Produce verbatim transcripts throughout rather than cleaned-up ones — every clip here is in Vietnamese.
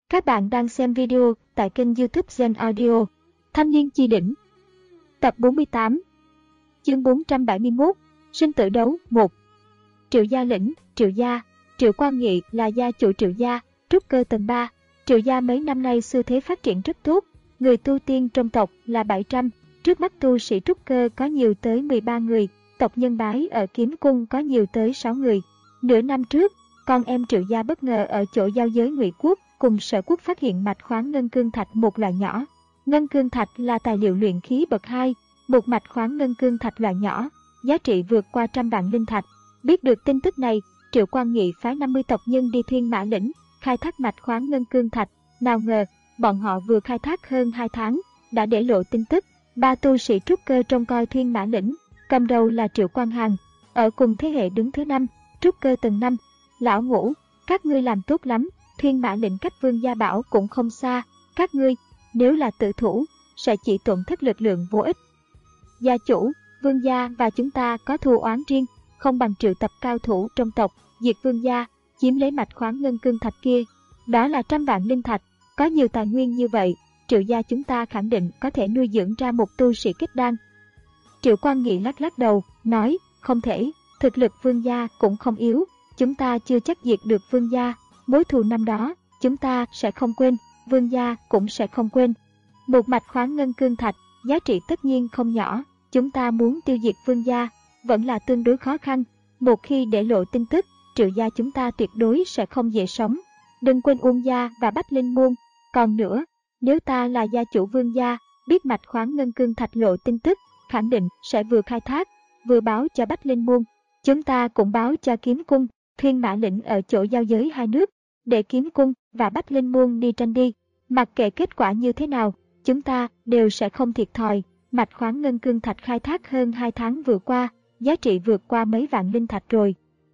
Các bạn đang xem video tại kênh YouTube Gen Audio. Thanh niên chi đỉnh. Tập bốn mươi tám. Chương bốn trăm bảy mươi mốt. Sinh tử đấu một. Triệu Gia lĩnh, Triệu Gia. Triệu Quang Nghị là gia chủ Triệu Gia, trúc cơ tầng ba. Triệu Gia mấy năm nay xu thế phát triển rất tốt. Người tu tiên trong tộc là bảy trăm. Trước mắt tu sĩ trúc cơ có nhiều tới mười ba người. Tộc nhân bái ở kiếm cung có nhiều tới sáu người. Nửa năm trước, con em Triệu Gia bất ngờ ở chỗ giao giới Ngụy Quốc cùng Sở Quốc phát hiện mạch khoáng ngân cương thạch một loại nhỏ. Ngân cương thạch là tài liệu luyện khí bậc hai, một mạch khoáng ngân cương thạch loại nhỏ, giá trị vượt qua trăm vạn linh thạch. Biết được tin tức này, Triệu Quang Nghị phái năm mươi tộc nhân đi Thiên Mã lĩnh, khai thác mạch khoáng ngân cương thạch. Nào ngờ, bọn họ vừa khai thác hơn hai tháng, đã để lộ tin tức. Ba tu sĩ trúc cơ trông coi Thiên Mã lĩnh, cầm đầu là Triệu Quang Hằng, ở cùng thế hệ đứng thứ năm, trúc cơ tầng năm. Lão Ngũ, các ngươi làm tốt lắm. Thiên Mã lĩnh cách Vương Gia Bảo cũng không xa, các ngươi, nếu là tự thủ, sẽ chỉ tổn thất lực lượng vô ích. Gia chủ, Vương Gia và chúng ta có thù oán riêng, không bằng triệu tập cao thủ trong tộc, diệt Vương Gia, chiếm lấy mạch khoáng ngân cương thạch kia. Đó là trăm vạn linh thạch, có nhiều tài nguyên như vậy, Triệu Gia chúng ta khẳng định có thể nuôi dưỡng ra một tu sĩ kết đan. Triệu Quang Nghị lắc lắc đầu, nói, không thể, thực lực Vương Gia cũng không yếu, chúng ta chưa chắc diệt được Vương Gia. Mối thù năm đó, chúng ta sẽ không quên, Vương Gia cũng sẽ không quên. Một mạch khoáng ngân cương thạch, giá trị tất nhiên không nhỏ, chúng ta muốn tiêu diệt Vương Gia, vẫn là tương đối khó khăn. Một khi để lộ tin tức, Triệu Gia chúng ta tuyệt đối sẽ không dễ sống. Đừng quên Uông Gia và Bách Linh Môn. Còn nữa, nếu ta là gia chủ Vương Gia, biết mạch khoáng ngân cương thạch lộ tin tức, khẳng định sẽ vừa khai thác, vừa báo cho Bách Linh Môn. Chúng ta cũng báo cho Kiếm Cung, Thiên Mã lĩnh ở chỗ giao giới hai nước, để Kiếm Cung và Bách Linh Môn đi tranh đi. Mặc kệ kết quả như thế nào, chúng ta đều sẽ không thiệt thòi. Mạch khoáng ngân cương thạch khai thác hơn hai tháng vừa qua, giá trị vượt qua mấy vạn linh thạch rồi.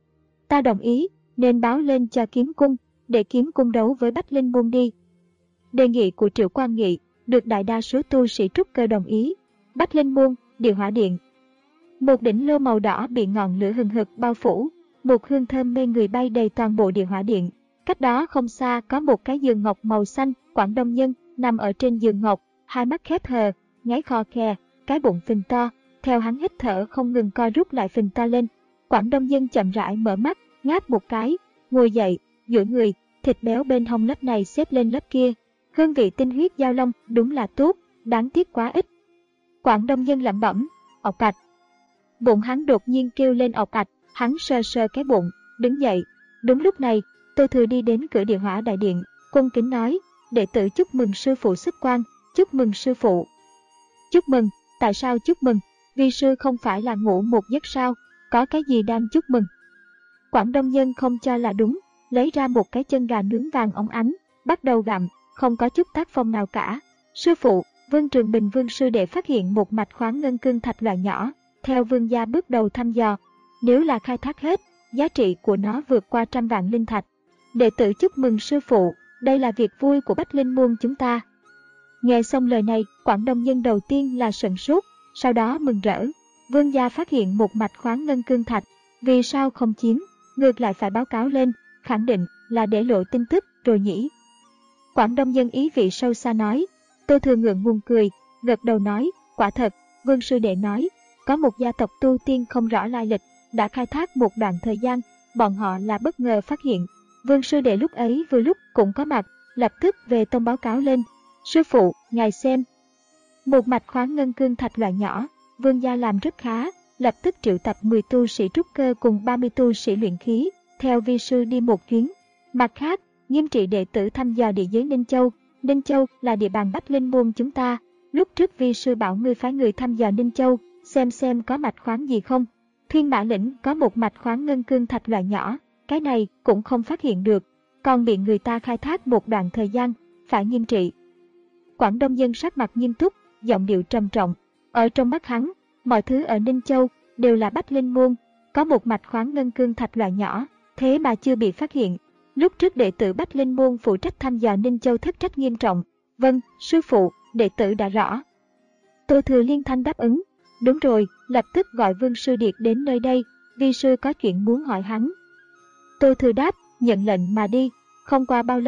Ta đồng ý, nên báo lên cho Kiếm Cung, để Kiếm Cung đấu với Bách Linh Môn đi. Đề nghị của Triệu Quang Nghị được đại đa số tu sĩ trúc cơ đồng ý. Bách Linh Môn, Địa Hỏa Điện. Một đỉnh lô màu đỏ bị ngọn lửa hừng hực bao phủ, một hương thơm mê người bay đầy toàn bộ Địa Hỏa Điện. Cách đó không xa có một cái giường ngọc màu xanh, Quảng Đông Nhân nằm ở trên giường ngọc, hai mắt khép hờ, ngáy khò khè, cái bụng phình to, theo hắn hít thở không ngừng co rút lại phình to lên. Quảng Đông Nhân chậm rãi mở mắt, ngáp một cái, ngồi dậy, duỗi người, thịt béo bên hông lớp này xếp lên lớp kia. Hương vị tinh huyết giao long đúng là tốt, đáng tiếc quá ít. Quảng Đông Nhân lẩm bẩm, ọc ạch. Bụng hắn đột nhiên kêu lên ọc ạch, hắn sờ sờ cái bụng, đứng dậy. Đúng lúc này, Tô Thừa đi đến cửa Địa Hỏa đại điện, cung kính nói, đệ tử chúc mừng sư phụ xuất quan, chúc mừng sư phụ. Chúc mừng, tại sao chúc mừng, vi sư không phải là ngủ một giấc sao, có cái gì đang chúc mừng. Quảng Đông Nhân không cho là đúng, lấy ra một cái chân gà nướng vàng óng ánh, bắt đầu gặm, không có chút tác phong nào cả. Sư phụ, Vương Trường Bình Vương sư đệ phát hiện một mạch khoáng ngân cương thạch loại nhỏ, theo Vương gia bước đầu thăm dò, nếu là khai thác hết, giá trị của nó vượt qua trăm vạn linh thạch. Đệ tử chúc mừng sư phụ, đây là việc vui của Bách Linh Môn chúng ta. Nghe xong lời này, Quảng Đông Nhân đầu tiên là sửng sốt, sau đó mừng rỡ. Vương gia phát hiện một mạch khoáng ngân cương thạch, vì sao không chiếm, ngược lại phải báo cáo lên, khẳng định là để lộ tin tức rồi nhỉ. Quảng Đông Nhân ý vị sâu xa nói. Tô Thừa ngượng ngùng cười, gật đầu nói, quả thật, Vương sư đệ nói, có một gia tộc tu tiên không rõ lai lịch, đã khai thác một đoạn thời gian, bọn họ là bất ngờ phát hiện. Vương sư đệ lúc ấy vừa lúc cũng có mặt, lập tức về tông báo cáo lên. Sư phụ, ngài xem. Một mạch khoáng ngân cương thạch loại nhỏ, Vương gia làm rất khá, lập tức triệu tập mười tu sĩ trúc cơ cùng ba mươi tu sĩ luyện khí, theo vi sư đi một chuyến. Mặt khác, nghiêm trị đệ tử thăm dò địa giới Ninh Châu. Ninh Châu là địa bàn Bách Linh Môn chúng ta. Lúc trước vi sư bảo ngươi phái người thăm dò Ninh Châu, xem xem có mạch khoáng gì không. Thiên Mã lĩnh có một mạch khoáng ngân cương thạch loại nhỏ, cái này cũng không phát hiện được, còn bị người ta khai thác một đoạn thời gian, phải nghiêm trị. Quảng Đông Nhân sắc mặt nghiêm túc, giọng điệu trầm trọng. Ở trong mắt hắn, mọi thứ ở Ninh Châu đều là Bách Linh Môn, có một mạch khoáng ngân cương thạch loại nhỏ, thế mà chưa bị phát hiện. Lúc trước đệ tử Bách Linh Môn phụ trách thăm dò Ninh Châu thất trách nghiêm trọng. Vâng, sư phụ, đệ tử đã rõ. Tô Thừa liên thanh đáp ứng. Đúng rồi, lập tức gọi Vương Sư Điệt đến nơi đây, vi sư có chuyện muốn hỏi hắn. Tô Thừa đáp, nhận lệnh mà đi. Không qua bao lâu,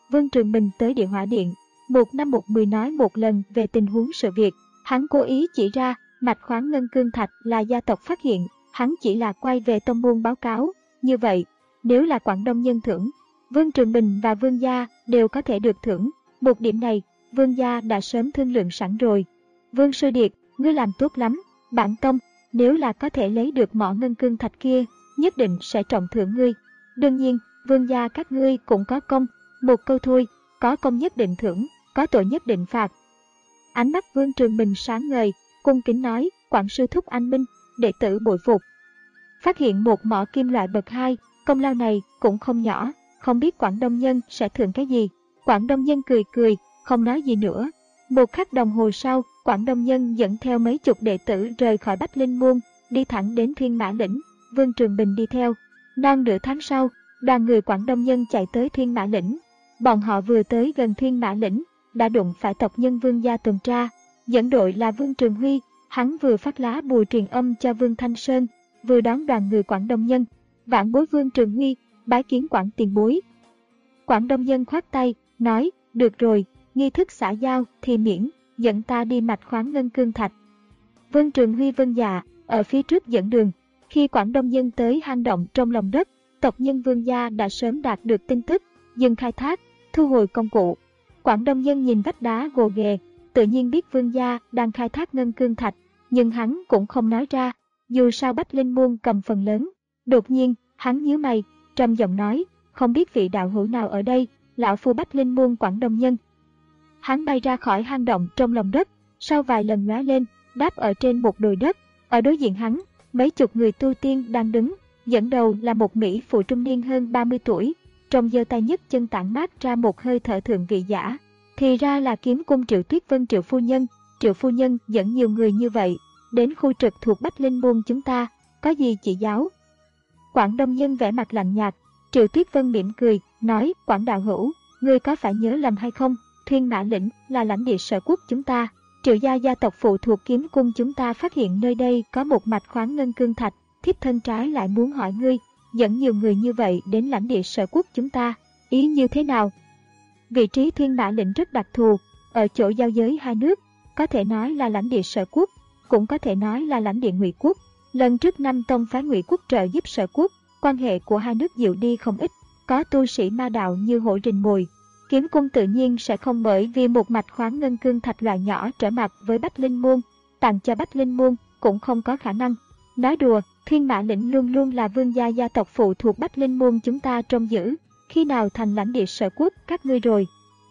Vương Trường Bình tới Địa Hỏa Điện, một năm một mười nói một lần về tình huống sự việc. Hắn cố ý chỉ ra, mạch khoáng ngân cương thạch là gia tộc phát hiện, hắn chỉ là quay về tông môn báo cáo. Như vậy, nếu là Quảng Đông nhân thưởng, Vương Trường Bình và Vương gia đều có thể được thưởng. Một điểm này, Vương gia đã sớm thương lượng sẵn rồi. Vương Sư Điệt, ngươi làm tốt lắm. Bản tông, nếu là có thể lấy được mỏ ngân cương thạch kia, nhất định sẽ trọng thưởng ngươi. Đương nhiên, Vương gia các ngươi cũng có công. Một câu thôi, có công nhất định thưởng, có tội nhất định phạt. Ánh mắt Vương Trường Bình sáng ngời, cung kính nói, Quảng sư thúc anh minh, đệ tử bội phục. Phát hiện một mỏ kim loại bậc hai, công lao này cũng không nhỏ, không biết Quảng Đông nhân sẽ thưởng cái gì. Quảng Đông nhân cười cười, không nói gì nữa. Một khắc đồng hồ sau, Quảng Đông nhân dẫn theo mấy chục đệ tử rời khỏi Bách Linh Môn, đi thẳng đến Thiên Mã Lĩnh. Vương Trường Bình đi theo. Non nửa tháng sau, đoàn người Quảng Đông nhân chạy tới Thiên Mã Lĩnh. Bọn họ vừa tới gần Thiên Mã Lĩnh, đã đụng phải tộc nhân Vương gia tuần tra. Dẫn đội là Vương Trường Huy, hắn vừa phát lá bùa truyền âm cho Vương Thanh Sơn, vừa đón đoàn người Quảng Đông nhân. Vãn bối Vương Trường Huy, bái kiến Quảng tiền bối. Quảng Đông nhân khoát tay, nói, được rồi, nghi thức xã giao thì miễn, dẫn ta đi mạch khoáng ngân cương thạch. Vương Trường Huy vâng dạ, ở phía trước dẫn đường. Khi Quảng Đông nhân tới hang động trong lòng đất, tộc nhân Vương gia đã sớm đạt được tin tức, dừng khai thác, thu hồi công cụ. Quảng Đông nhân nhìn vách đá gồ ghề, tự nhiên biết Vương gia đang khai thác ngân cương thạch, nhưng hắn cũng không nói ra, dù sao Bách Linh Môn cầm phần lớn. Đột nhiên, hắn nhíu mày, trầm giọng nói, không biết vị đạo hữu nào ở đây, lão phu Bách Linh Môn Quảng Đông nhân. Hắn bay ra khỏi hang động trong lòng đất, sau vài lần lóe lên, đáp ở trên một đồi đất. Ở đối diện hắn, mấy chục người tu tiên đang đứng, dẫn đầu là một mỹ phụ trung niên hơn ba mươi tuổi, trong giơ tay nhấc chân tản mát ra một hơi thở thượng vị giả. Thì ra là Kiếm Cung Triệu Tuyết Vân Triệu phu nhân. Triệu phu nhân dẫn nhiều người như vậy đến khu trực thuộc Bách Linh Môn chúng ta, có gì chỉ giáo? Quảng Đông nhân vẻ mặt lạnh nhạt. Triệu Tuyết Vân mỉm cười, nói, Quảng đạo hữu, ngươi có phải nhớ lầm hay không? Thiên Mã Lĩnh là lãnh địa sở quốc chúng ta. Triệu gia gia tộc phụ thuộc Kiếm Cung chúng ta phát hiện nơi đây có một mạch khoáng ngân cương thạch, thiếp thân trái lại muốn hỏi ngươi, dẫn nhiều người như vậy đến lãnh địa sở quốc chúng ta, ý như thế nào? Vị trí Thiên Mã Lĩnh rất đặc thù, ở chỗ giao giới hai nước, có thể nói là lãnh địa sở quốc, cũng có thể nói là lãnh địa Ngụy quốc. Lần trước năm tông phái Ngụy quốc trợ giúp sở quốc, quan hệ của hai nước dịu đi không ít, có tu sĩ ma đạo như hổ rình mồi. Kiếm Cung tự nhiên sẽ không bởi vì một mạch khoáng ngân cương thạch loại nhỏ trở mặt với Bách Linh Môn, tặng cho Bách Linh Môn cũng không có khả năng. Nói đùa, Thiên Mã Lĩnh luôn luôn là vương gia gia tộc phụ thuộc Bách Linh Môn chúng ta trông giữ, khi nào thành lãnh địa sở quốc các ngươi rồi.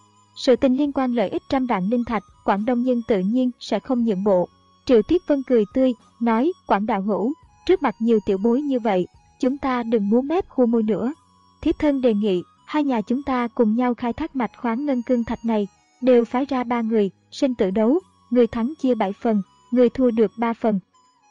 Sự tình liên quan lợi ích trăm vạn linh thạch, Quảng Đông nhân tự nhiên sẽ không nhượng bộ. Triệu Tuyết Vân cười tươi, nói, Quảng đạo hữu, trước mặt nhiều tiểu bối như vậy, chúng ta đừng múa mép khua môi nữa. Thiếp thân đề nghị, hai nhà chúng ta cùng nhau khai thác mạch khoáng ngân cương thạch này, đều phái ra ba người, sinh tử đấu, người thắng chia bảy phần, người thua được ba phần.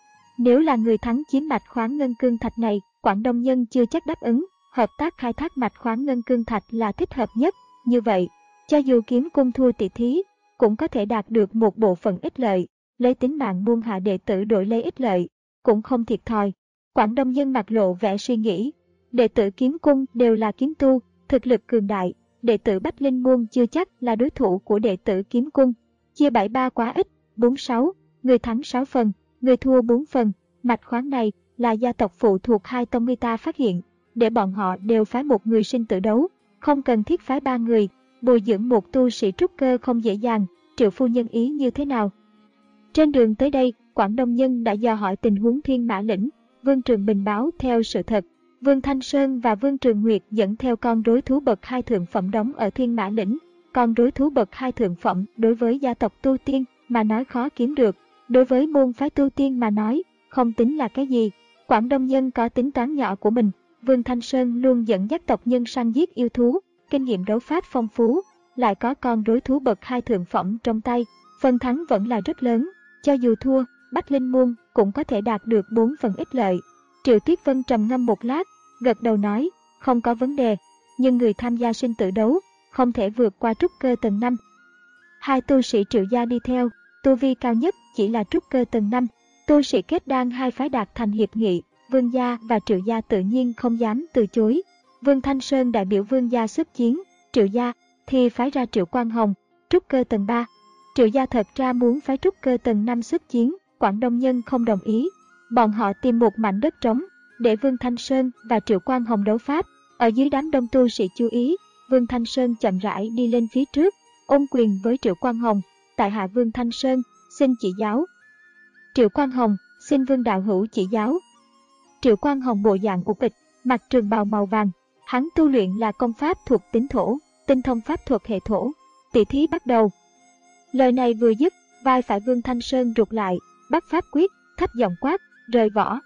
Nếu là người thắng chiếm mạch khoáng ngân cương thạch này, Quảng Đông nhân chưa chắc đáp ứng, hợp tác khai thác mạch khoáng ngân cương thạch là thích hợp nhất. Như vậy, cho dù Kiếm Cung thua tỷ thí, cũng có thể đạt được một bộ phận ích lợi, lấy tính mạng buông hạ đệ tử đổi lấy ích lợi, cũng không thiệt thòi. Quảng Đông nhân mặt lộ vẻ suy nghĩ, đệ tử Kiếm Cung đều là kiếm tu, thực lực cường đại, đệ tử Bách Linh Môn chưa chắc là đối thủ của đệ tử Kiếm Cung. Chia bảy ba quá ít, bốn sáu, người thắng sáu phần, người thua bốn phần. Mạch khoáng này là gia tộc phụ thuộc hai tông người ta phát hiện, để bọn họ đều phái một người sinh tử đấu, không cần thiết phái ba người. Bồi dưỡng một tu sĩ trúc cơ không dễ dàng, Triệu phu nhân ý như thế nào? Trên đường tới đây, Quảng Đông nhân đã dò hỏi tình huống Thiên Mã Lĩnh. Vương Trường Bình báo theo sự thật. Vương Thanh Sơn và Vương Trường Nguyệt dẫn theo con rối thú bậc hai thượng phẩm đóng ở Thiên Mã Lĩnh. Con rối thú bậc hai thượng phẩm đối với gia tộc tu tiên mà nói khó kiếm được, đối với môn phái tu tiên mà nói không tính là cái gì. Quảng Đông nhân có tính toán nhỏ của mình. Vương Thanh Sơn luôn dẫn dắt tộc nhân săn giết yêu thú, kinh nghiệm đấu pháp phong phú, lại có con rối thú bậc hai thượng phẩm trong tay, phần thắng vẫn là rất lớn. Cho dù thua, Bách Linh Môn cũng có thể đạt được bốn phần ích lợi. Triệu Tuyết Vân trầm ngâm một lát, gật đầu nói, không có vấn đề, nhưng người tham gia sinh tử đấu không thể vượt qua trúc cơ tầng năm. Hai tu sĩ Triệu gia đi theo, tu vi cao nhất chỉ là trúc cơ tầng năm. Tu sĩ kết đan hai phái đạt thành hiệp nghị, Vương gia và Triệu gia tự nhiên không dám từ chối. Vương Thanh Sơn đại biểu Vương gia xuất chiến, Triệu gia thì phái ra Triệu Quang Hồng, trúc cơ tầng ba. Triệu gia thật ra muốn phái trúc cơ tầng năm xuất chiến, Quảng Đông Nhân không đồng ý. Bọn họ tìm một mảnh đất trống để Vương Thanh Sơn và Triệu Quang Hồng đấu pháp. Ở dưới đám đông tu sĩ chú ý, Vương Thanh Sơn chậm rãi đi lên phía trước, ôm quyền với Triệu Quang Hồng. Tại hạ Vương Thanh Sơn, xin chỉ giáo. Triệu Quang Hồng, xin Vương đạo hữu chỉ giáo. Triệu Quang Hồng bộ dạng của kịch, mặc trường bào màu vàng. Hắn tu luyện là công pháp thuộc tính thổ, tinh thông pháp thuật hệ thổ. Tỷ thí bắt đầu. Lời này vừa dứt, vai phải Vương Thanh Sơn rụt lại, bắt pháp quyết, thấp giọng quát, rời vỏ.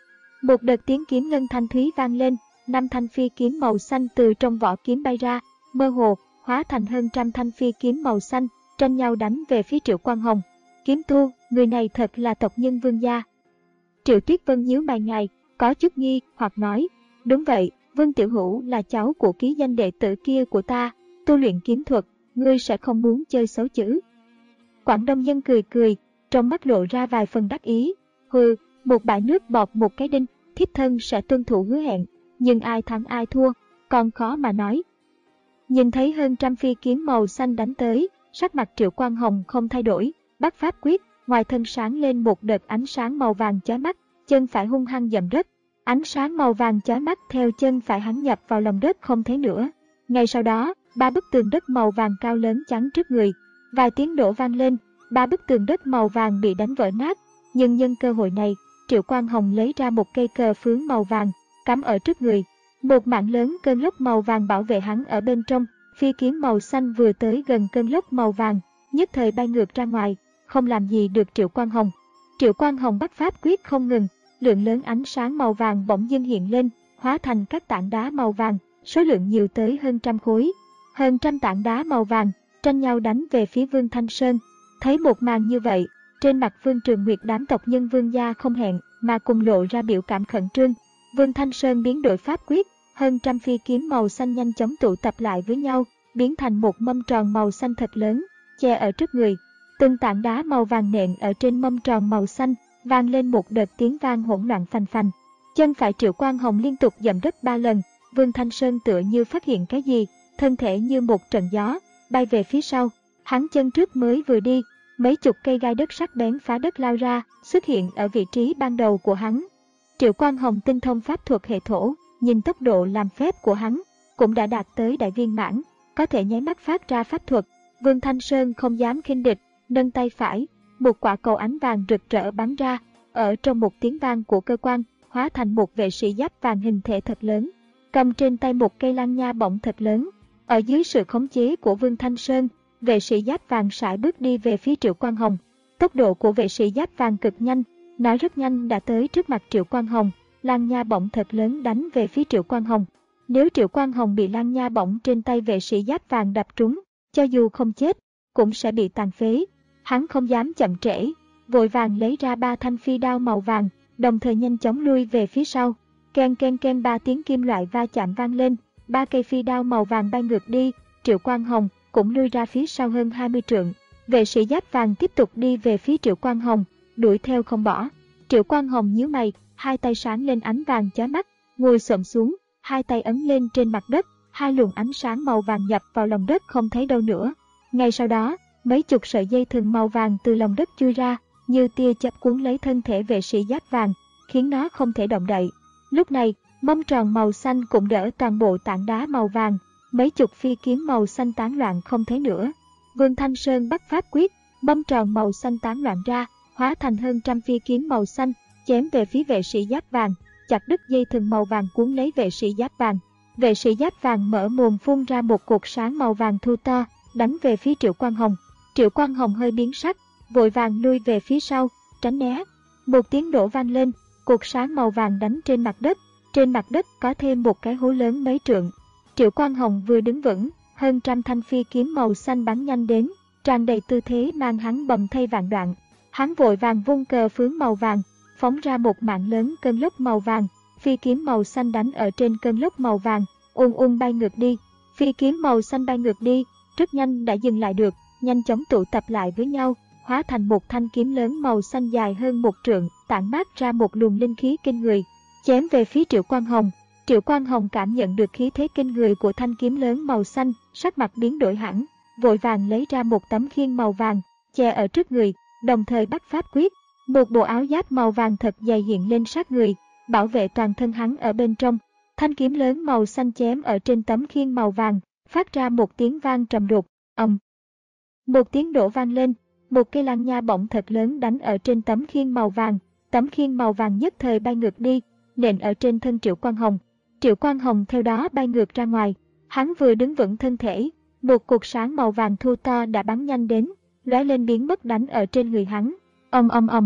Một đợt tiếng kiếm ngân thanh thúy vang lên, năm thanh phi kiếm màu xanh từ trong vỏ kiếm bay ra, mơ hồ hóa thành hơn trăm thanh phi kiếm màu xanh, tranh nhau đánh về phía Triệu Quang Hồng. Kiếm tu, người này thật là tộc nhân Vương gia. Triệu Tuyết Vân nhíu mày ngài, có chút nghi hoặc nói, đúng vậy, Vương tiểu hữu là cháu của ký danh đệ tử kia của ta, tu luyện kiếm thuật, ngươi sẽ không muốn chơi xấu chứ? Quảng Đông Nhân cười cười, trong mắt lộ ra vài phần đắc ý. Hừ, một bãi nước bọt một cái đinh, thiếp thân sẽ tuân thủ hứa hẹn, nhưng ai thắng ai thua, còn khó mà nói. Nhìn thấy hơn trăm phi kiếm màu xanh đánh tới, sắc mặt Triệu Quang Hồng không thay đổi, bắt pháp quyết, ngoài thân sáng lên một đợt ánh sáng màu vàng chói mắt, chân phải hung hăng dậm đất. Ánh sáng màu vàng chói mắt theo chân phải hắn nhập vào lòng đất không thấy nữa. Ngay sau đó, ba bức tường đất màu vàng cao lớn chắn trước người. Vài tiếng nổ vang lên, ba bức tường đất màu vàng bị đánh vỡ nát. Nhưng nhân cơ hội này, Triệu Quang Hồng lấy ra một cây cờ phướng màu vàng, cắm ở trước người. Một mảng lớn cơn lốc màu vàng bảo vệ hắn ở bên trong. Phi kiếm màu xanh vừa tới gần cơn lốc màu vàng, nhất thời bay ngược ra ngoài, không làm gì được Triệu Quang Hồng. Triệu Quang Hồng bắt pháp quyết không ngừng, lượng lớn ánh sáng màu vàng bỗng dưng hiện lên, hóa thành các tảng đá màu vàng, số lượng nhiều tới hơn trăm khối. Hơn trăm tảng đá màu vàng tranh nhau đánh về phía Vương Thanh Sơn. Thấy một màn như vậy, trên mặt Vương Trường Nguyệt đám tộc nhân Vương gia không hẹn mà cùng lộ ra biểu cảm khẩn trương. Vương Thanh Sơn biến đổi pháp quyết, hơn trăm phi kiếm màu xanh nhanh chóng tụ tập lại với nhau, biến thành một mâm tròn màu xanh thật lớn, che ở trước người. Từng tảng đá màu vàng nện ở trên mâm tròn màu xanh, vang lên một đợt tiếng vang hỗn loạn phành phành. Chân phải Triệu Quang Hồng liên tục dậm đất ba lần, Vương Thanh Sơn tựa như phát hiện cái gì, thân thể như một trận gió, bay về phía sau. Hắn chân trước mới vừa đi, mấy chục cây gai đất sắc bén phá đất lao ra, xuất hiện ở vị trí ban đầu của hắn. Triệu Quang Hồng tinh thông pháp thuật hệ thổ, nhìn tốc độ làm phép của hắn, cũng đã đạt tới đại viên mãn, có thể nháy mắt phát ra pháp thuật. Vương Thanh Sơn không dám khinh địch, nâng tay phải, một quả cầu ánh vàng rực rỡ bắn ra, ở trong một tiếng vang của cơ quan, hóa thành một vệ sĩ giáp vàng hình thể thật lớn, cầm trên tay một cây lăng nha bổng thật lớn. Ở dưới sự khống chế của Vương Thanh Sơn, vệ sĩ giáp vàng sải bước đi về phía Triệu Quang Hồng. Tốc độ của vệ sĩ giáp vàng cực nhanh, nói rất nhanh đã tới trước mặt Triệu Quang Hồng, lăng nha bổng thật lớn đánh về phía Triệu Quang Hồng. Nếu Triệu Quang Hồng bị lăng nha bổng trên tay vệ sĩ giáp vàng đập trúng, cho dù không chết, cũng sẽ bị tàn phế. Hắn không dám chậm trễ, vội vàng lấy ra ba thanh phi đao màu vàng, đồng thời nhanh chóng lui về phía sau. Ken ken ken ba tiếng kim loại va chạm vang lên, ba cây phi đao màu vàng bay ngược đi, Triệu Quang Hồng cũng lui ra phía sau hơn hai mươi trượng. Vệ sĩ giáp vàng tiếp tục đi về phía Triệu Quang Hồng, đuổi theo không bỏ. Triệu Quang Hồng nhíu mày, hai tay sáng lên ánh vàng chói mắt, ngồi xổm xuống, hai tay ấn lên trên mặt đất, hai luồng ánh sáng màu vàng nhập vào lòng đất không thấy đâu nữa. Ngay sau đó, mấy chục sợi dây thừng màu vàng từ lòng đất chui ra, như tia chớp cuốn lấy thân thể vệ sĩ giáp vàng, khiến nó không thể động đậy. Lúc này, mâm tròn màu xanh cũng đỡ toàn bộ tảng đá màu vàng, mấy chục phi kiếm màu xanh tán loạn không thấy nữa. Vương Thanh Sơn bắt pháp quyết, mâm tròn màu xanh tán loạn ra, hóa thành hơn trăm phi kiếm màu xanh, chém về phía vệ sĩ giáp vàng, chặt đứt dây thừng màu vàng cuốn lấy vệ sĩ giáp vàng. Vệ sĩ giáp vàng mở mồm phun ra một cột sáng màu vàng thu to, đánh về phía Triệu Quang Hồng. Triệu Quang Hồng hơi biến sắc, vội vàng lui về phía sau, tránh né. Một tiếng nổ vang lên, cột sáng màu vàng đánh trên mặt đất, trên mặt đất có thêm một cái hố lớn mấy trượng. Triệu Quang Hồng vừa đứng vững, hơn trăm thanh phi kiếm màu xanh bắn nhanh đến, tràn đầy tư thế mang hắn bầm thây vạn đoạn. Hắn vội vàng vung cờ phướng màu vàng, phóng ra một mạng lớn cơn lốc màu vàng, phi kiếm màu xanh đánh ở trên cơn lốc màu vàng, ùn ùn bay ngược đi. Phi kiếm màu xanh bay ngược đi, rất nhanh đã dừng lại được, nhanh chóng tụ tập lại với nhau, hóa thành một thanh kiếm lớn màu xanh dài hơn một trượng, tản mát ra một luồng linh khí kinh người, chém về phía Triệu Quang Hồng. Triệu Quang Hồng cảm nhận được khí thế kinh người của thanh kiếm lớn màu xanh, sắc mặt biến đổi hẳn, vội vàng lấy ra một tấm khiên màu vàng, che ở trước người, đồng thời bắt pháp quyết. Một bộ áo giáp màu vàng thật dày hiện lên sát người, bảo vệ toàn thân hắn ở bên trong. Thanh kiếm lớn màu xanh chém ở trên tấm khiên màu vàng, phát ra một tiếng vang trầm đục, ầm. Một tiếng nổ vang lên, một cây lăng nha bổng thật lớn đánh ở trên tấm khiên màu vàng, tấm khiên màu vàng nhất thời bay ngược đi, nện ở trên thân Triệu Quang Hồng. Triệu Quang Hồng theo đó bay ngược ra ngoài, hắn vừa đứng vững thân thể, một cột sáng màu vàng thô to đã bắn nhanh đến, lóe lên biến mất đánh ở trên người hắn. Ầm ầm ầm.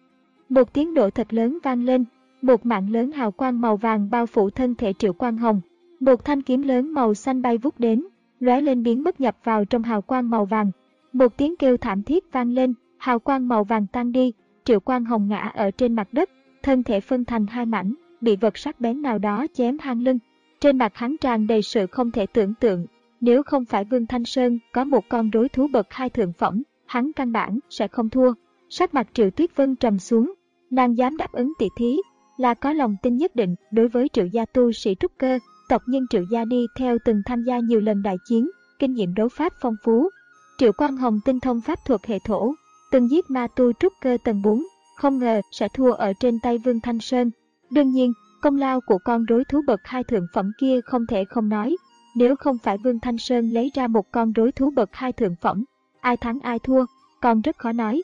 Một tiếng nổ thật lớn vang lên, một mạng lớn hào quang màu vàng bao phủ thân thể Triệu Quang Hồng. Một thanh kiếm lớn màu xanh bay vút đến, lóe lên biến mất nhập vào trong hào quang màu vàng. Một tiếng kêu thảm thiết vang lên, hào quang màu vàng tan đi, Triệu Quang Hồng ngã ở trên mặt đất, thân thể phân thành hai mảnh, bị vật sắc bén nào đó chém hang lưng. Trên mặt hắn tràn đầy sự không thể tưởng tượng, nếu không phải Vương Thanh Sơn có một con đối thú bậc hai thượng phẩm, hắn căn bản sẽ không thua. Sắc mặt Triệu Tuyết Vân trầm xuống, nàng dám đáp ứng tỷ thí, là có lòng tin nhất định đối với Triệu gia tu sĩ trúc cơ, tộc nhân Triệu gia đi theo từng tham gia nhiều lần đại chiến, kinh nghiệm đấu pháp phong phú. Triệu Quang Hồng tinh thông pháp thuật hệ thổ, từng giết ma tu trúc cơ tầng bốn, không ngờ sẽ thua ở trên tay Vương Thanh Sơn. Đương nhiên, công lao của con rối thú bậc hai thượng phẩm kia không thể không nói, nếu không phải Vương Thanh Sơn lấy ra một con rối thú bậc hai thượng phẩm, ai thắng ai thua, còn rất khó nói.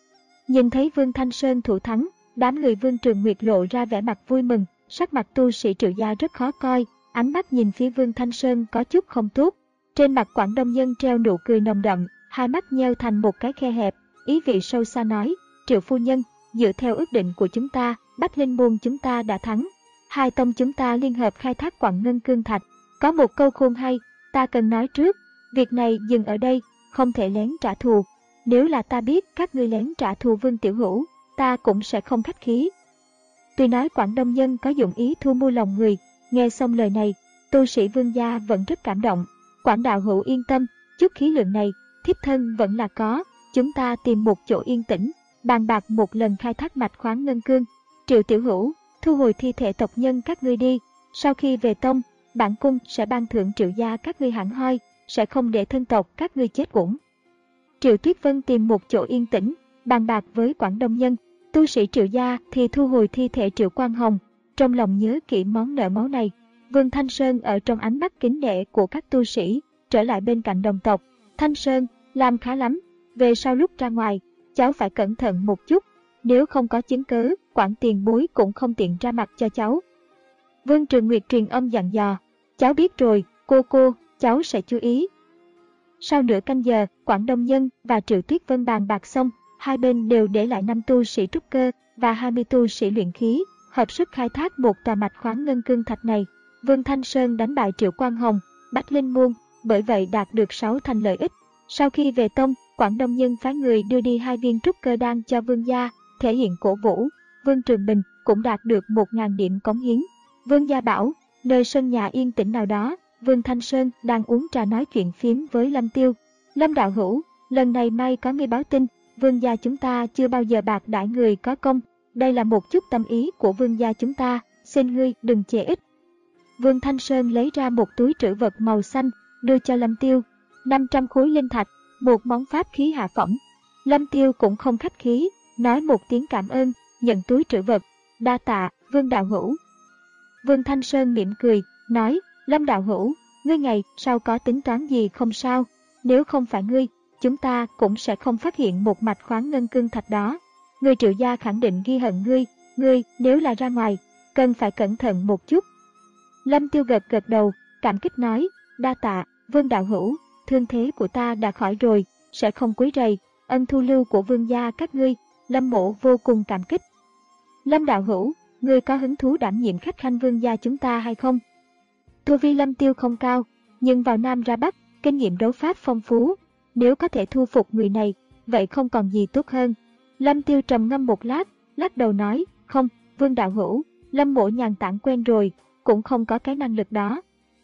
Nhìn thấy Vương Thanh Sơn thủ thắng, đám người Vương Trường Nguyệt lộ ra vẻ mặt vui mừng, sắc mặt tu sĩ Triệu gia rất khó coi, ánh mắt nhìn phía Vương Thanh Sơn có chút không tốt. Trên mặt Quảng Đông Nhân treo nụ cười nồng đậm, hai mắt nheo thành một cái khe hẹp, ý vị sâu xa nói, Triệu phu nhân, dựa theo ước định của chúng ta, Bách Linh môn chúng ta đã thắng. Hai tông chúng ta liên hợp khai thác Quặng Ngân Cương Thạch. Có một câu khôn hay, ta cần nói trước, việc này dừng ở đây, không thể lén trả thù. Nếu là ta biết các ngươi lén trả thù Vương Tiểu Hữu, ta cũng sẽ không khách khí. Tuy nói Quảng Đông Nhân có dụng ý thu mua lòng người, nghe xong lời này, tu sĩ Vương gia vẫn rất cảm động. Quảng đạo hữu yên tâm, chút khí lượng này, thiếp thân vẫn là có, chúng ta tìm một chỗ yên tĩnh, bàn bạc một lần khai thác mạch khoáng ngân cương. Triệu Tiểu Hữu, thu hồi thi thể tộc nhân các ngươi đi, sau khi về tông, bản cung sẽ ban thưởng Triệu gia các ngươi hẳn hoi, sẽ không để thân tộc các ngươi chết uổng. Triệu Tuyết Vân tìm một chỗ yên tĩnh, bàn bạc với Quảng Đông Nhân, tu sĩ Triệu gia thì thu hồi thi thể Triệu Quang Hồng, trong lòng nhớ kỹ món nợ máu này. Vương Thanh Sơn ở trong ánh mắt kính nể của các tu sĩ, trở lại bên cạnh đồng tộc. Thanh Sơn, làm khá lắm, về sau lúc ra ngoài, cháu phải cẩn thận một chút, nếu không có chứng cớ, Quảng tiền bối cũng không tiện ra mặt cho cháu. Vương Trường Nguyệt truyền âm dặn dò, cháu biết rồi, cô cô, cháu sẽ chú ý. Sau nửa canh giờ, Quảng Đông Nhân và Triệu Tuyết Vân bàn bạc xong, hai bên đều để lại năm tu sĩ trúc cơ và hai mươi tu sĩ luyện khí, hợp sức khai thác một tòa mạch khoáng ngân cương thạch này. Vương Thanh Sơn đánh bại Triệu Quang Hồng, Bách Linh môn, bởi vậy đạt được sáu thành lợi ích. Sau khi về tông, Quảng Đông Nhân phái người đưa đi hai viên trúc cơ đan cho Vương gia, thể hiện cổ vũ. Vương Trường Bình cũng đạt được một nghìn điểm cống hiến. Vương gia bảo, nơi sân nhà yên tĩnh nào đó, Vương Thanh Sơn đang uống trà nói chuyện phiếm với Lâm Tiêu. Lâm đạo hữu, lần này may có ngươi báo tin, Vương gia chúng ta chưa bao giờ bạc đãi người có công, đây là một chút tâm ý của Vương gia chúng ta, xin ngươi đừng chê ít. Vương Thanh Sơn lấy ra một túi trữ vật màu xanh, đưa cho Lâm Tiêu, năm trăm khối linh thạch, một món pháp khí hạ phẩm. Lâm Tiêu cũng không khách khí, nói một tiếng cảm ơn, nhận túi trữ vật, đa tạ, Vương đạo hữu. Vương Thanh Sơn mỉm cười, nói, Lâm đạo hữu, ngươi ngày sau có tính toán gì không sao, nếu không phải ngươi, chúng ta cũng sẽ không phát hiện một mạch khoáng ngân cương thạch đó. Người Triệu gia khẳng định ghi hận ngươi, ngươi nếu là ra ngoài, cần phải cẩn thận một chút. Lâm Tiêu gật gật đầu, cảm kích nói, đa tạ, Vương đạo hữu, thương thế của ta đã khỏi rồi, sẽ không quấy rầy, ân thu lưu của Vương gia các ngươi, Lâm mộ vô cùng cảm kích. Lâm đạo hữu, ngươi có hứng thú đảm nhiệm khách khanh Vương gia chúng ta hay không? Tu vi Lâm Tiêu không cao, nhưng vào Nam ra Bắc, kinh nghiệm đấu pháp phong phú, nếu có thể thu phục người này, vậy không còn gì tốt hơn. Lâm Tiêu trầm ngâm một lát, lắc đầu nói, không, Vương đạo hữu, Lâm mộ nhàn tản quen rồi, cũng không có cái năng lực đó.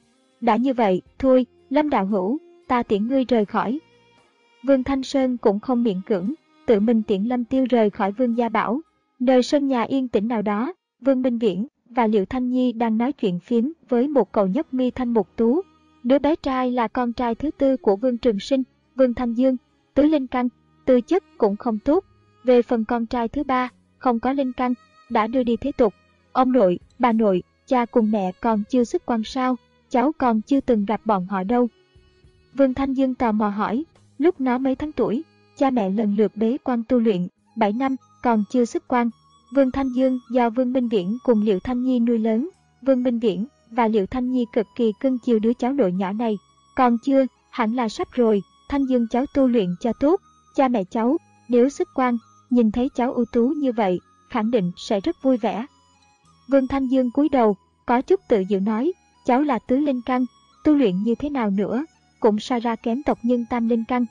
Đã như vậy, thôi, Lâm đạo hữu, ta tiễn ngươi rời khỏi. Vương Thanh Sơn cũng không miễn cưỡng, tự mình tiễn Lâm Tiêu rời khỏi Vương gia bảo. Nơi sân nhà yên tĩnh nào đó, Vương Minh Viễn, và Liệu Thanh Nhi đang nói chuyện phiếm với một cậu nhóc mi thanh mục tú. Đứa bé trai là con trai thứ tư của Vương Trường Sinh, Vương Thanh Dương, tứ linh căn, tư chất cũng không tốt. Về phần con trai thứ ba, không có linh căn, đã đưa đi thế tục. Ông nội, bà nội, cha cùng mẹ còn chưa xuất quan sao, cháu còn chưa từng gặp bọn họ đâu. Vương Thanh Dương tò mò hỏi, lúc nó mấy tháng tuổi, cha mẹ lần lượt bế quan tu luyện, bảy năm, còn chưa xuất quan. Vương Thanh Dương do Vương Minh Viễn cùng Liệu Thanh Nhi nuôi lớn. Vương Minh Viễn và Liệu Thanh Nhi cực kỳ cưng chiều đứa cháu nội nhỏ này. Còn chưa, hẳn là sắp rồi, Thanh Dương cháu tu luyện cho tốt, cha mẹ cháu, nếu xuất quan, nhìn thấy cháu ưu tú như vậy, khẳng định sẽ rất vui vẻ. Vương Thanh Dương cúi đầu, có chút tự giễu nói, cháu là tứ linh căn, tu luyện như thế nào nữa, cũng so ra kém tộc nhân tam linh căn.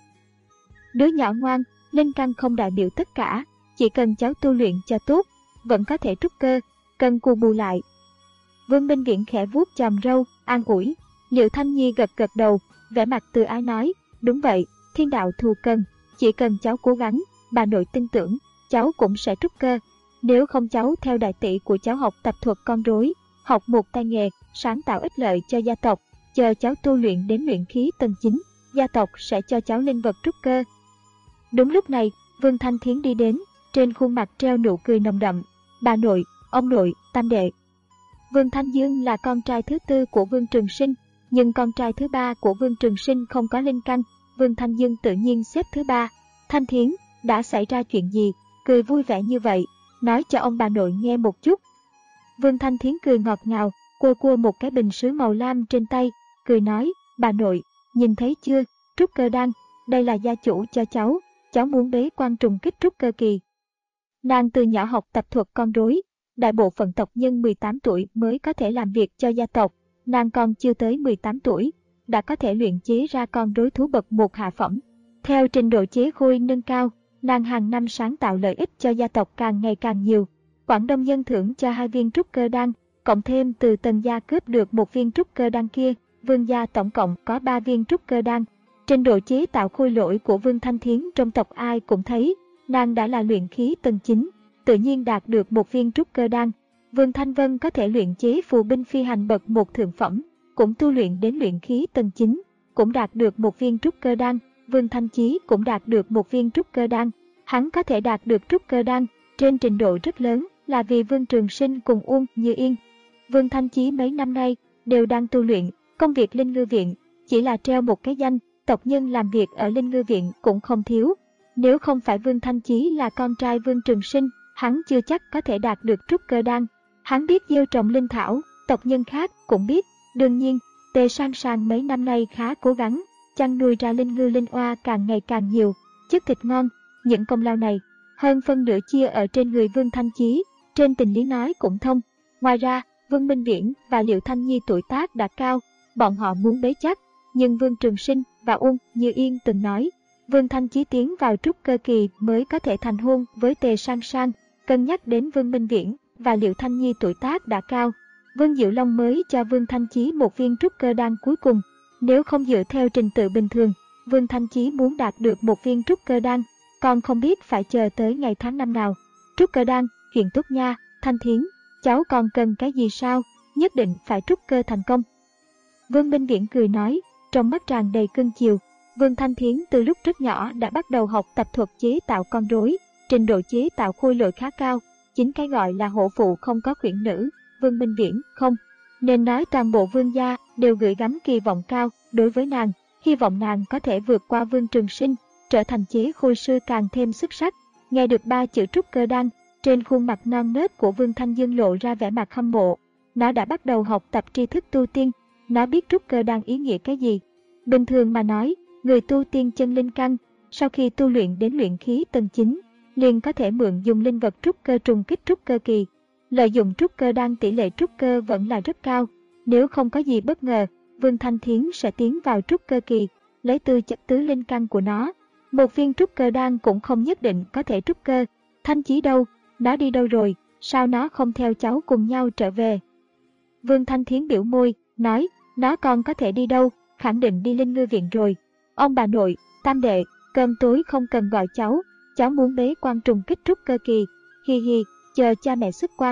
Đứa nhỏ ngoan, linh căn không đại biểu tất cả, chỉ cần cháu tu luyện cho tốt, vẫn có thể trúc cơ, cần cù bù lại. Vương Minh Viễn khẽ vuốt chòm râu, an ủi. Liệu Thanh Nhi gật gật đầu, vẻ mặt từ ái nói, đúng vậy, thiên đạo thù cần, chỉ cần cháu cố gắng, bà nội tin tưởng, cháu cũng sẽ trúc cơ. Nếu không cháu theo đại tỷ của cháu học tập thuật con rối, học một tay nghề, sáng tạo ích lợi cho gia tộc, chờ cháu tu luyện đến luyện khí tầng chín, gia tộc sẽ cho cháu linh vật trúc cơ. Đúng lúc này, Vương Thanh Thiến đi đến, trên khuôn mặt treo nụ cười nồng đậm, bà nội, ông nội, tam đệ. Vương Thanh Dương là con trai thứ tư của Vương Trường Sinh, nhưng con trai thứ ba của Vương Trường Sinh không có linh căn, Vương Thanh Dương tự nhiên xếp thứ ba. Thanh Thiến, đã xảy ra chuyện gì, cười vui vẻ như vậy, nói cho ông bà nội nghe một chút. Vương Thanh Thiến cười ngọt ngào, cua cua một cái bình sứ màu lam trên tay, cười nói, bà nội, nhìn thấy chưa, trúc cơ đan, đây là gia chủ cho cháu, cháu muốn bế quan trùng kích trúc cơ kỳ. Nàng từ nhỏ học tập thuật con rối, đại bộ phận tộc nhân mười tám tuổi mới có thể làm việc cho gia tộc, nàng còn chưa tới mười tám tuổi, đã có thể luyện chế ra con rối thú bậc một hạ phẩm. Theo trình độ chế khôi nâng cao, nàng hàng năm sáng tạo lợi ích cho gia tộc càng ngày càng nhiều. Quảng Đông dân thưởng cho hai viên trúc cơ đan, cộng thêm từ Tần gia cướp được một viên trúc cơ đan kia, Vương gia tổng cộng có ba viên trúc cơ đan. Trình độ chế tạo khôi lỗi của Vương Thanh Thiến trong tộc ai cũng thấy, nàng đã là luyện khí tầng chín, tự nhiên đạt được một viên trúc cơ đan. Vương Thanh Vân có thể luyện chế phù binh phi hành bậc một thượng phẩm, cũng tu luyện đến luyện khí tầng chín, cũng đạt được một viên trúc cơ đan. Vương Thanh Chí cũng đạt được một viên trúc cơ đan. Hắn có thể đạt được trúc cơ đan trên trình độ rất lớn là vì Vương Trường Sinh cùng Uông Như Yên. Vương Thanh Chí mấy năm nay đều đang tu luyện, công việc Linh Ngư Viện chỉ là treo một cái danh, tộc nhân làm việc ở Linh Ngư Viện cũng không thiếu. Nếu không phải Vương Thanh Chí là con trai Vương Trường Sinh, hắn chưa chắc có thể đạt được trúc cơ đan. Hắn biết gieo trồng linh thảo, tộc nhân khác cũng biết. Đương nhiên, Tề Sang Sang mấy năm nay khá cố gắng, chăn nuôi ra linh ngư linh oa càng ngày càng nhiều, chất thịt ngon. Những công lao này, hơn phân nửa chia ở trên người Vương Thanh Chí, trên tình lý nói cũng thông. Ngoài ra, Vương Minh Viễn và Liệu Thanh Nhi tuổi tác đã cao, bọn họ muốn bế chắc, nhưng Vương Trường Sinh và Uông Như Yên từng nói, Vương Thanh Chí tiến vào trúc cơ kỳ mới có thể thành hôn với Tề Sang Sang, cân nhắc đến Vương Minh Viễn và Liệu Thanh Nhi tuổi tác đã cao. Vương Diệu Long mới cho Vương Thanh Chí một viên trúc cơ đan cuối cùng. Nếu không dựa theo trình tự bình thường, Vương Thanh Chí muốn đạt được một viên trúc cơ đan, còn không biết phải chờ tới ngày tháng năm nào. Trúc cơ đan, chuyện tốt nha, Thanh Thiến, cháu còn cần cái gì sao, nhất định phải trúc cơ thành công. Vương Minh Viễn cười nói, trong mắt tràn đầy cưng chiều. Vương Thanh Thiến từ lúc rất nhỏ đã bắt đầu học tập thuật chế tạo con rối, trình độ chế tạo khôi lỗi khá cao, chính cái gọi là hổ phụ không có khuyển nữ, Vương Minh Viễn không. Nên nói toàn bộ Vương gia đều gửi gắm kỳ vọng cao đối với nàng, hy vọng nàng có thể vượt qua Vương Trường Sinh, trở thành chế khôi sư càng thêm xuất sắc. Nghe được ba chữ trúc cơ đan, trên khuôn mặt non nớt của Vương Thanh Dương lộ ra vẻ mặt hâm mộ. Nó đã bắt đầu học tập tri thức tu tiên, nó biết trúc cơ đan ý nghĩa cái gì. Bình thường mà nói, người tu tiên chân linh căn, sau khi tu luyện đến luyện khí tầng chín, liền có thể mượn dùng linh vật trúc cơ trùng kích trúc cơ kỳ. Lợi dụng trúc cơ đan tỷ lệ trúc cơ vẫn là rất cao. Nếu không có gì bất ngờ, Vương Thanh Thiến sẽ tiến vào trúc cơ kỳ, lấy tư chất tứ linh căn của nó. Một viên trúc cơ đan cũng không nhất định có thể trúc cơ. Thanh Chí đâu? Nó đi đâu rồi? Sao nó không theo cháu cùng nhau trở về? Vương Thanh Thiến biểu môi, nói, nó còn có thể đi đâu, khẳng định đi Linh Ngư Viện rồi. Ông bà nội, tam đệ, cơm tối không cần gọi cháu, cháu muốn bế quan trùng kích trúc cơ kỳ. Hi hi, chờ cha mẹ xuất quan,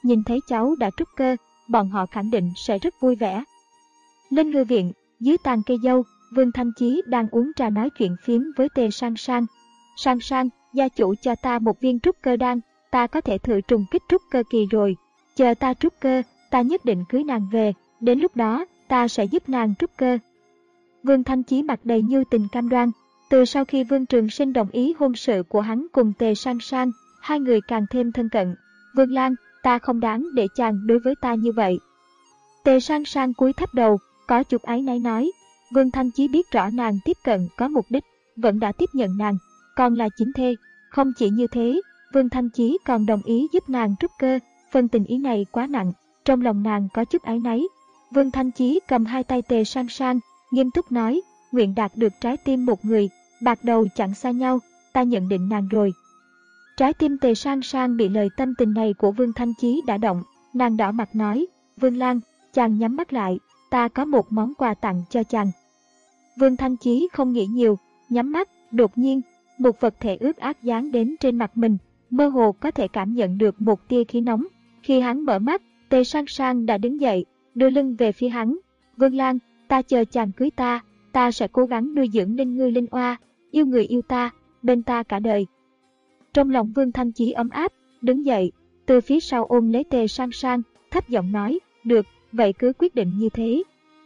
nhìn thấy cháu đã trúc cơ, bọn họ khẳng định sẽ rất vui vẻ. Lên ngư viện, dưới tàn cây dâu, Vương Thanh Chí đang uống trà nói chuyện phiếm với Tề Sang Sang. Sang Sang, gia chủ cho ta một viên trúc cơ đan, ta có thể thử trùng kích trúc cơ kỳ rồi. Chờ ta trúc cơ, ta nhất định cưới nàng về, đến lúc đó, ta sẽ giúp nàng trúc cơ. Vương Thanh Chí mặt đầy như tình cam đoan. Từ sau khi Vương Trường Sinh đồng ý hôn sự của hắn cùng Tề Sang Sang, hai người càng thêm thân cận. Vương Lan, ta không đáng để chàng đối với ta như vậy. Tề Sang Sang cúi thấp đầu, có chút áy náy nói. Vương Thanh Chí biết rõ nàng tiếp cận có mục đích, vẫn đã tiếp nhận nàng, còn là chính thê. Không chỉ như thế, Vương Thanh Chí còn đồng ý giúp nàng trúc cơ, phần tình ý này quá nặng, trong lòng nàng có chút áy náy. Vương Thanh Chí cầm hai tay Tề Sang Sang, nghiêm túc nói, nguyện đạt được trái tim một người, bạc đầu chẳng xa nhau, ta nhận định nàng rồi. Trái tim Tề Sang Sang bị lời tâm tình này của Vương Thanh Chí đã động, nàng đỏ mặt nói, Vương Lan, chàng nhắm mắt lại, ta có một món quà tặng cho chàng. Vương Thanh Chí không nghĩ nhiều, nhắm mắt, đột nhiên, một vật thể ướt át dán đến trên mặt mình, mơ hồ có thể cảm nhận được một tia khí nóng. Khi hắn mở mắt, Tề Sang Sang đã đứng dậy, đưa lưng về phía hắn. Vương Lan, ta chờ chàng cưới ta, ta sẽ cố gắng nuôi dưỡng linh ngư linh oa, yêu người yêu ta, bên ta cả đời. Trong lòng Vương Thanh Chí ấm áp, đứng dậy, từ phía sau ôm lấy Tề Sang Sang, thấp giọng nói, được, vậy cứ quyết định như thế.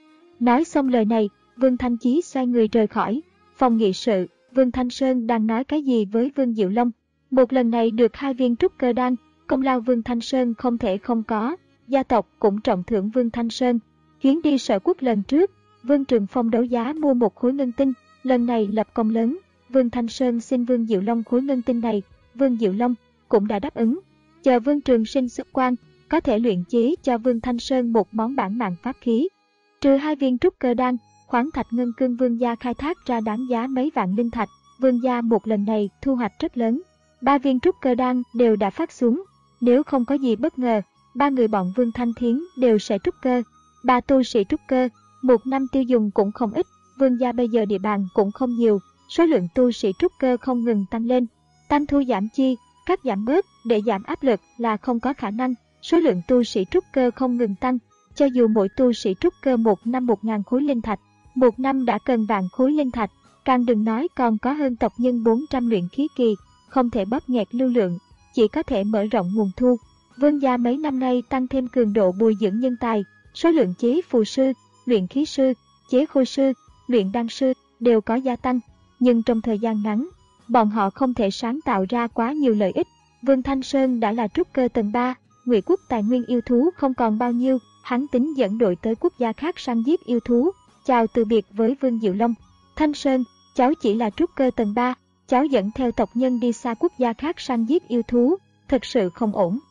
Nói xong lời này, Vương Thanh Chí xoay người rời khỏi phòng nghị sự. Vương Thanh Sơn đang nói cái gì với Vương Diệu Long. Một lần này được hai viên trúc cơ đan, công lao Vương Thanh Sơn không thể không có, gia tộc cũng trọng thưởng Vương Thanh Sơn. Chuyến đi Sở Quốc lần trước, Vương Trường Phong đấu giá mua một khối ngân tinh, lần này lập công lớn, Vương Thanh Sơn xin Vương Diệu Long khối ngân tinh này, Vương Diệu Long cũng đã đáp ứng. Chờ Vương Trường Sinh xuất quan, có thể luyện chế cho Vương Thanh Sơn một món bản mạng pháp khí. Trừ hai viên trúc cơ đan, khoáng thạch ngân cương Vương gia khai thác ra đáng giá mấy vạn linh thạch, Vương gia một lần này thu hoạch rất lớn. Ba viên trúc cơ đan đều đã phát xuống, nếu không có gì bất ngờ, ba người bọn Vương Thanh Thiến đều sẽ trúc cơ. Ba tu sĩ trúc cơ, một năm tiêu dùng cũng không ít, Vương gia bây giờ địa bàn cũng không nhiều, số lượng tu sĩ trúc cơ không ngừng tăng lên. Tăng thu giảm chi, cắt giảm bớt để giảm áp lực là không có khả năng, số lượng tu sĩ trúc cơ không ngừng tăng, cho dù mỗi tu sĩ trúc cơ một năm một ngàn khối linh thạch, một năm đã cần vạn khối linh thạch, càng đừng nói còn có hơn tộc nhân bốn trăm luyện khí kỳ, không thể bóp nghẹt lưu lượng, chỉ có thể mở rộng nguồn thu. Vương gia mấy năm nay tăng thêm cường độ bồi dưỡng nhân tài, số lượng chế phù sư, luyện khí sư, chế khôi sư, luyện đan sư đều có gia tăng, nhưng trong thời gian ngắn, bọn họ không thể sáng tạo ra quá nhiều lợi ích. Vương Thanh Sơn đã là trúc cơ tầng ba, Ngụy Quốc tài nguyên yêu thú không còn bao nhiêu, hắn tính dẫn đội tới quốc gia khác săn giết yêu thú, chào từ biệt với Vương Diệu Long. Thanh Sơn, cháu chỉ là trúc cơ tầng ba, cháu dẫn theo tộc nhân đi xa quốc gia khác săn giết yêu thú, thật sự không ổn.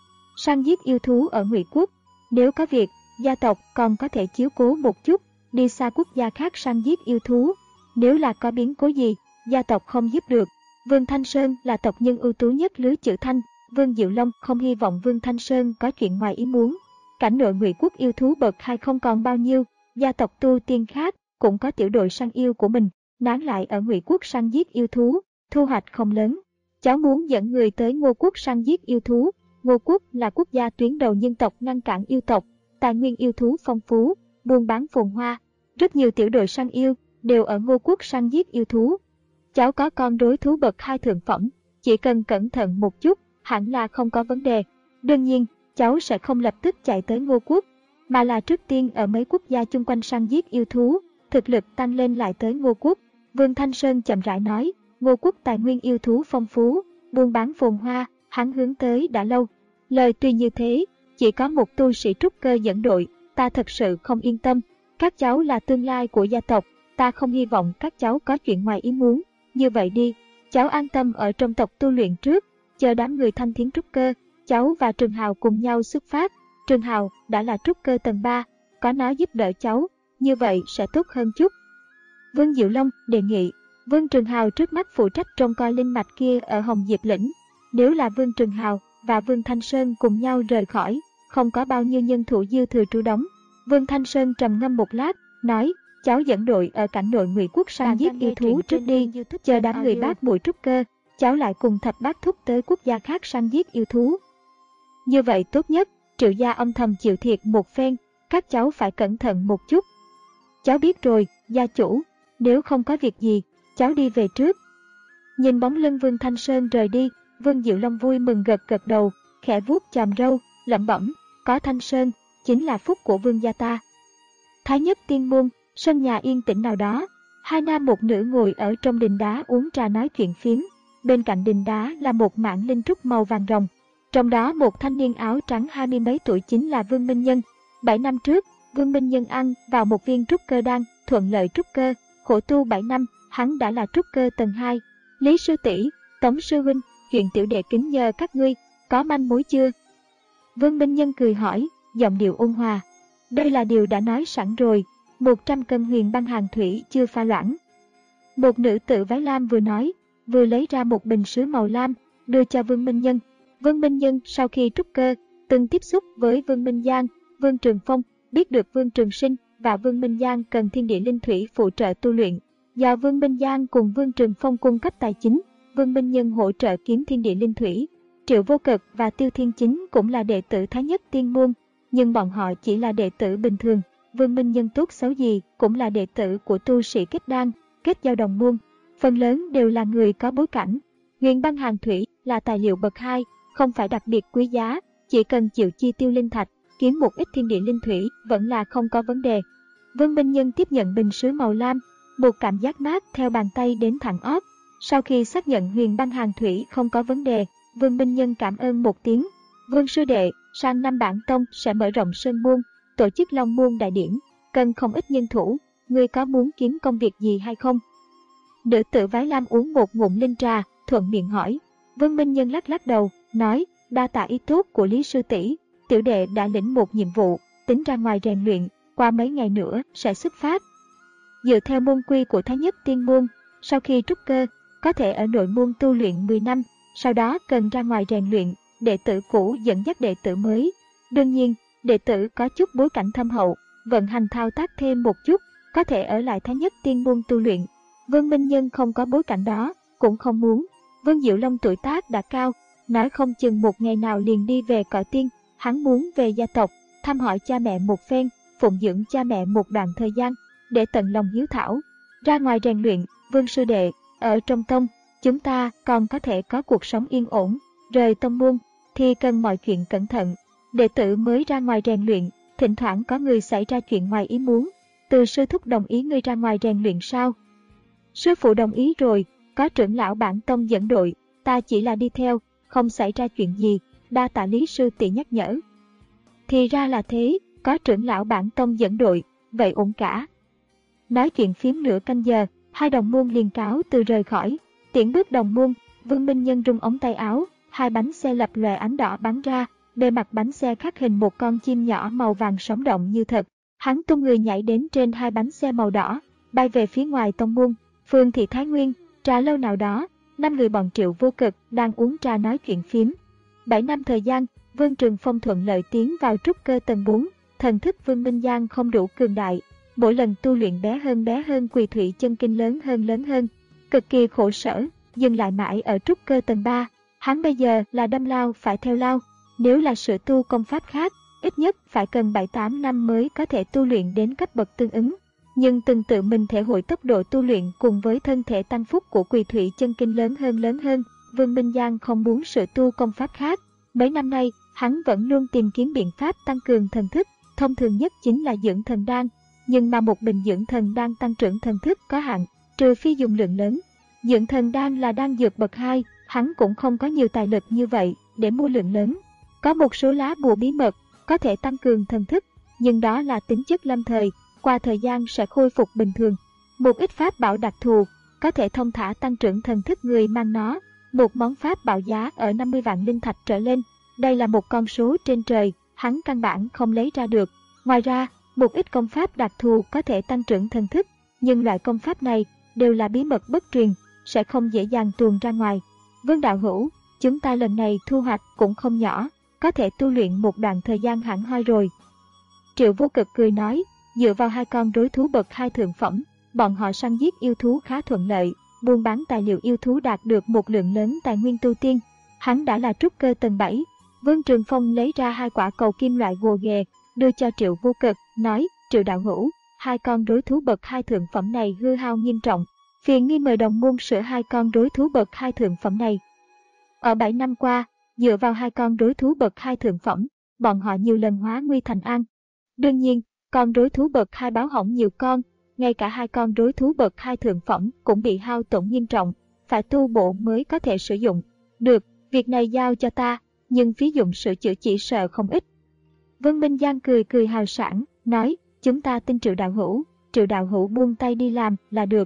Săn giết yêu thú ở Ngụy Quốc, nếu có việc, gia tộc còn có thể chiếu cố một chút, đi xa quốc gia khác săn giết yêu thú, nếu là có biến cố gì, gia tộc không giúp được. Vương Thanh Sơn là tộc nhân ưu tú nhất lứa chữ Thanh, Vương Diệu Long không hy vọng Vương Thanh Sơn có chuyện ngoài ý muốn. Cảnh nội Ngụy Quốc yêu thú bậc hai không còn bao nhiêu, gia tộc tu tiên khác cũng có tiểu đội săn yêu của mình, nán lại ở Ngụy Quốc săn giết yêu thú, thu hoạch không lớn. Cháu muốn dẫn người tới Ngô Quốc săn giết yêu thú. Ngô Quốc là quốc gia tuyến đầu nhân tộc ngăn cản yêu tộc, tài nguyên yêu thú phong phú, buôn bán phồn hoa, rất nhiều tiểu đội săn yêu đều ở Ngô Quốc săn giết yêu thú. Cháu có con đối thú bậc hai thượng phẩm, chỉ cần cẩn thận một chút, hẳn là không có vấn đề. Đương nhiên, cháu sẽ không lập tức chạy tới Ngô Quốc, mà là trước tiên ở mấy quốc gia chung quanh săn giết yêu thú, thực lực tăng lên lại tới Ngô Quốc. Vương Thanh Sơn chậm rãi nói, Ngô Quốc tài nguyên yêu thú phong phú, buôn bán phồn hoa, hắn hướng tới đã lâu. Lời tuy như thế, chỉ có một tu sĩ trúc cơ dẫn đội, ta thật sự không yên tâm. Các cháu là tương lai của gia tộc, ta không hy vọng các cháu có chuyện ngoài ý muốn. Như vậy đi, cháu an tâm ở trong tộc tu luyện trước, chờ đám người Thanh Thiến trúc cơ, cháu và Trường Hào cùng nhau xuất phát. Trường Hào đã là trúc cơ tầng ba, có nó giúp đỡ cháu, như vậy sẽ tốt hơn chút. Vương Diệu Long đề nghị, Vương Trường Hào trước mắt phụ trách trông coi linh mạch kia ở Hồng Diệp Lĩnh. Nếu là Vương Trường Hào và Vương Thanh Sơn cùng nhau rời khỏi, không có bao nhiêu nhân thủ dư thừa trú đóng. Vương Thanh Sơn trầm ngâm một lát, nói, cháu dẫn đội ở cảnh nội Ngụy Quốc săn giết yêu thú trước đi, chờ đám người bác muội trúc cơ, cháu lại cùng thập bát thúc tới quốc gia khác săn giết yêu thú. Như vậy tốt nhất, Triệu gia âm thầm chịu thiệt một phen, các cháu phải cẩn thận một chút. Cháu biết rồi, gia chủ, nếu không có việc gì, cháu đi về trước. Nhìn bóng lưng Vương Thanh Sơn rời đi, Vương Diệu Long vui mừng gật gật đầu, khẽ vuốt chòm râu, lẩm bẩm, có Thanh Sơn, chính là phúc của vương gia ta. Thái Nhất Tiên Môn, sân nhà yên tĩnh nào đó, hai nam một nữ ngồi ở trong đình đá uống trà nói chuyện phiếm. Bên cạnh đình đá là một mảng linh trúc màu vàng rồng. Trong đó một thanh niên áo trắng hai mươi mấy tuổi chính là Vương Minh Nhân. Bảy năm trước, Vương Minh Nhân ăn vào một viên trúc cơ đan, thuận lợi trúc cơ, khổ tu bảy năm, hắn đã là trúc cơ tầng hai. Lý sư tỷ, Tống sư huynh, chuyện tiểu đệ kính nhờ các ngươi, có manh mối chưa? Vương Minh Nhân cười hỏi, giọng điệu ôn hòa. Đây là điều đã nói sẵn rồi, một trăm cân huyền băng hàng thủy chưa pha loãng. Một nữ tử váy lam vừa nói, vừa lấy ra một bình sứ màu lam, đưa cho Vương Minh Nhân. Vương Minh Nhân sau khi trúc cơ, từng tiếp xúc với Vương Minh Giang, Vương Trường Phong, biết được Vương Trường Sinh và Vương Minh Giang cần thiên địa linh thủy phụ trợ tu luyện. Do Vương Minh Giang cùng Vương Trường Phong cung cấp tài chính, Vương Minh Nhân hỗ trợ kiếm thiên địa linh thủy. Triệu Vô Cực và Tiêu Thiên Chính cũng là đệ tử Thái Nhất Tiên Môn, nhưng bọn họ chỉ là đệ tử bình thường. Vương Minh Nhân tốt xấu gì cũng là đệ tử của tu sĩ kết đan, kết giao đồng môn, phần lớn đều là người có bối cảnh. Huyền băng hàng thủy là tài liệu bậc hai, không phải đặc biệt quý giá, chỉ cần chịu chi tiêu linh thạch, kiếm một ít thiên địa linh thủy vẫn là không có vấn đề. Vương Minh Nhân tiếp nhận bình sứ màu lam, một cảm giác mát theo bàn tay đến thẳng óc. Sau khi xác nhận huyền băng hàng thủy không có vấn đề, Vương Minh Nhân cảm ơn một tiếng. Vương sư đệ, sang năm bản tông sẽ mở rộng sơn môn, tổ chức Long Môn đại điển, cần không ít nhân thủ, ngươi có muốn kiếm công việc gì hay không? Nữ tử váy lam uống một ngụm linh trà, thuận miệng hỏi. Vương Minh Nhân lắc lắc đầu, nói, đa tạ ý tốt của Lý sư tỷ, tiểu đệ đã lĩnh một nhiệm vụ, tính ra ngoài rèn luyện, qua mấy ngày nữa sẽ xuất phát. Dựa theo môn quy của Thái Nhất Tiên Môn, sau khi trúc cơ, có thể ở nội môn tu luyện mười năm, sau đó cần ra ngoài rèn luyện, đệ tử cũ dẫn dắt đệ tử mới. Đương nhiên, đệ tử có chút bối cảnh thâm hậu, vận hành thao tác thêm một chút, có thể ở lại Thái Nhất Tiên Môn tu luyện. Vương Minh Nhân không có bối cảnh đó, cũng không muốn. Vương Diệu Long tuổi tác đã cao, nói không chừng một ngày nào liền đi về cõi tiên, hắn muốn về gia tộc, thăm hỏi cha mẹ một phen, phụng dưỡng cha mẹ một đoạn thời gian, để tận lòng hiếu thảo. Ra ngoài rèn luyện, Vương sư đệ, ở trong tông, chúng ta còn có thể có cuộc sống yên ổn, rời tông môn, thì cần mọi chuyện cẩn thận. Đệ tử mới ra ngoài rèn luyện, thỉnh thoảng có người xảy ra chuyện ngoài ý muốn. Từ sư thúc đồng ý ngươi ra ngoài rèn luyện sao? Sư phụ đồng ý rồi, có trưởng lão bản tông dẫn đội, ta chỉ là đi theo, không xảy ra chuyện gì, đa tạ Lý sư tỷ nhắc nhở. Thì ra là thế, có trưởng lão bản tông dẫn đội, vậy ổn cả. Nói chuyện phiếm nửa canh giờ, hai đồng môn liền cáo từ rời khỏi. Tiễn bước đồng môn, Vương Minh Nhân rung ống tay áo, hai bánh xe lập lòe ánh đỏ bắn ra, bề mặt bánh xe khắc hình một con chim nhỏ màu vàng sống động như thật. Hắn tung người nhảy đến trên hai bánh xe màu đỏ, bay về phía ngoài tông môn. Phương thị Thái Nguyên, trà lâu nào đó, năm người bọn Triệu Vô Cực đang uống trà nói chuyện phiếm. Bảy năm thời gian, Vương Trường Phong thuận lợi tiến vào trúc cơ tầng bốn, thần thức Vương Minh Giang không đủ cường đại, mỗi lần tu luyện bé hơn bé hơn, quỳ thủy chân kinh lớn hơn lớn hơn, cực kỳ khổ sở, dừng lại mãi ở trúc cơ tầng ba. Hắn bây giờ là đâm lao phải theo lao, nếu là sửa tu công pháp khác, ít nhất phải cần bảy tám năm mới có thể tu luyện đến cấp bậc tương ứng. Nhưng từng tự mình thể hội tốc độ tu luyện cùng với thân thể tăng phúc của quỳ thủy chân kinh lớn hơn lớn hơn, Vương Minh Giang không muốn sửa tu công pháp khác. Mấy năm nay, hắn vẫn luôn tìm kiếm biện pháp tăng cường thần thức, thông thường nhất chính là dưỡng thần đan. Nhưng mà một bình dưỡng thần đan tăng trưởng thần thức có hạn, trừ phi dùng lượng lớn. Dưỡng thần đan là đan dược bậc hai, hắn cũng không có nhiều tài lực như vậy để mua lượng lớn. Có một số lá bùa bí mật có thể tăng cường thần thức, nhưng đó là tính chất lâm thời, qua thời gian sẽ khôi phục bình thường. Một ít pháp bảo đặc thù có thể thông thả tăng trưởng thần thức người mang nó, một món pháp bảo giá ở năm mươi vạn linh thạch trở lên. Đây là một con số trên trời, hắn căn bản không lấy ra được. Ngoài ra, một ít công pháp đặc thù có thể tăng trưởng thần thức, nhưng loại công pháp này đều là bí mật bất truyền, sẽ không dễ dàng tuồn ra ngoài. Vương đạo hữu, chúng ta lần này thu hoạch cũng không nhỏ, có thể tu luyện một đoạn thời gian hẳn hoi rồi. Triệu Vô Cực cười nói, dựa vào hai con rối thú bậc hai thượng phẩm, bọn họ săn giết yêu thú khá thuận lợi, buôn bán tài liệu yêu thú đạt được một lượng lớn tài nguyên tu tiên. Hắn đã là trúc cơ tầng bảy, Vương Trường Phong lấy ra hai quả cầu kim loại gồ ghề, đưa cho Triệu Vô Cực, nói, Triệu đạo hữu, hai con đối thú bậc hai thượng phẩm này hư hao nghiêm trọng, phiền nghi mời đồng môn sửa hai con đối thú bậc hai thượng phẩm này. Ở bảy năm qua, dựa vào hai con đối thú bậc hai thượng phẩm, bọn họ nhiều lần hóa nguy thành an. Đương nhiên, con đối thú bậc hai báo hỏng nhiều con, ngay cả hai con đối thú bậc hai thượng phẩm cũng bị hao tổn nghiêm trọng, phải tu bổ mới có thể sử dụng. Được, việc này giao cho ta, nhưng phí dụng sửa chữa chỉ sợ không ít. Vương Minh Giang cười cười hào sảng, nói, chúng ta tin Triệu đạo hữu, Triệu đạo hữu buông tay đi làm là được.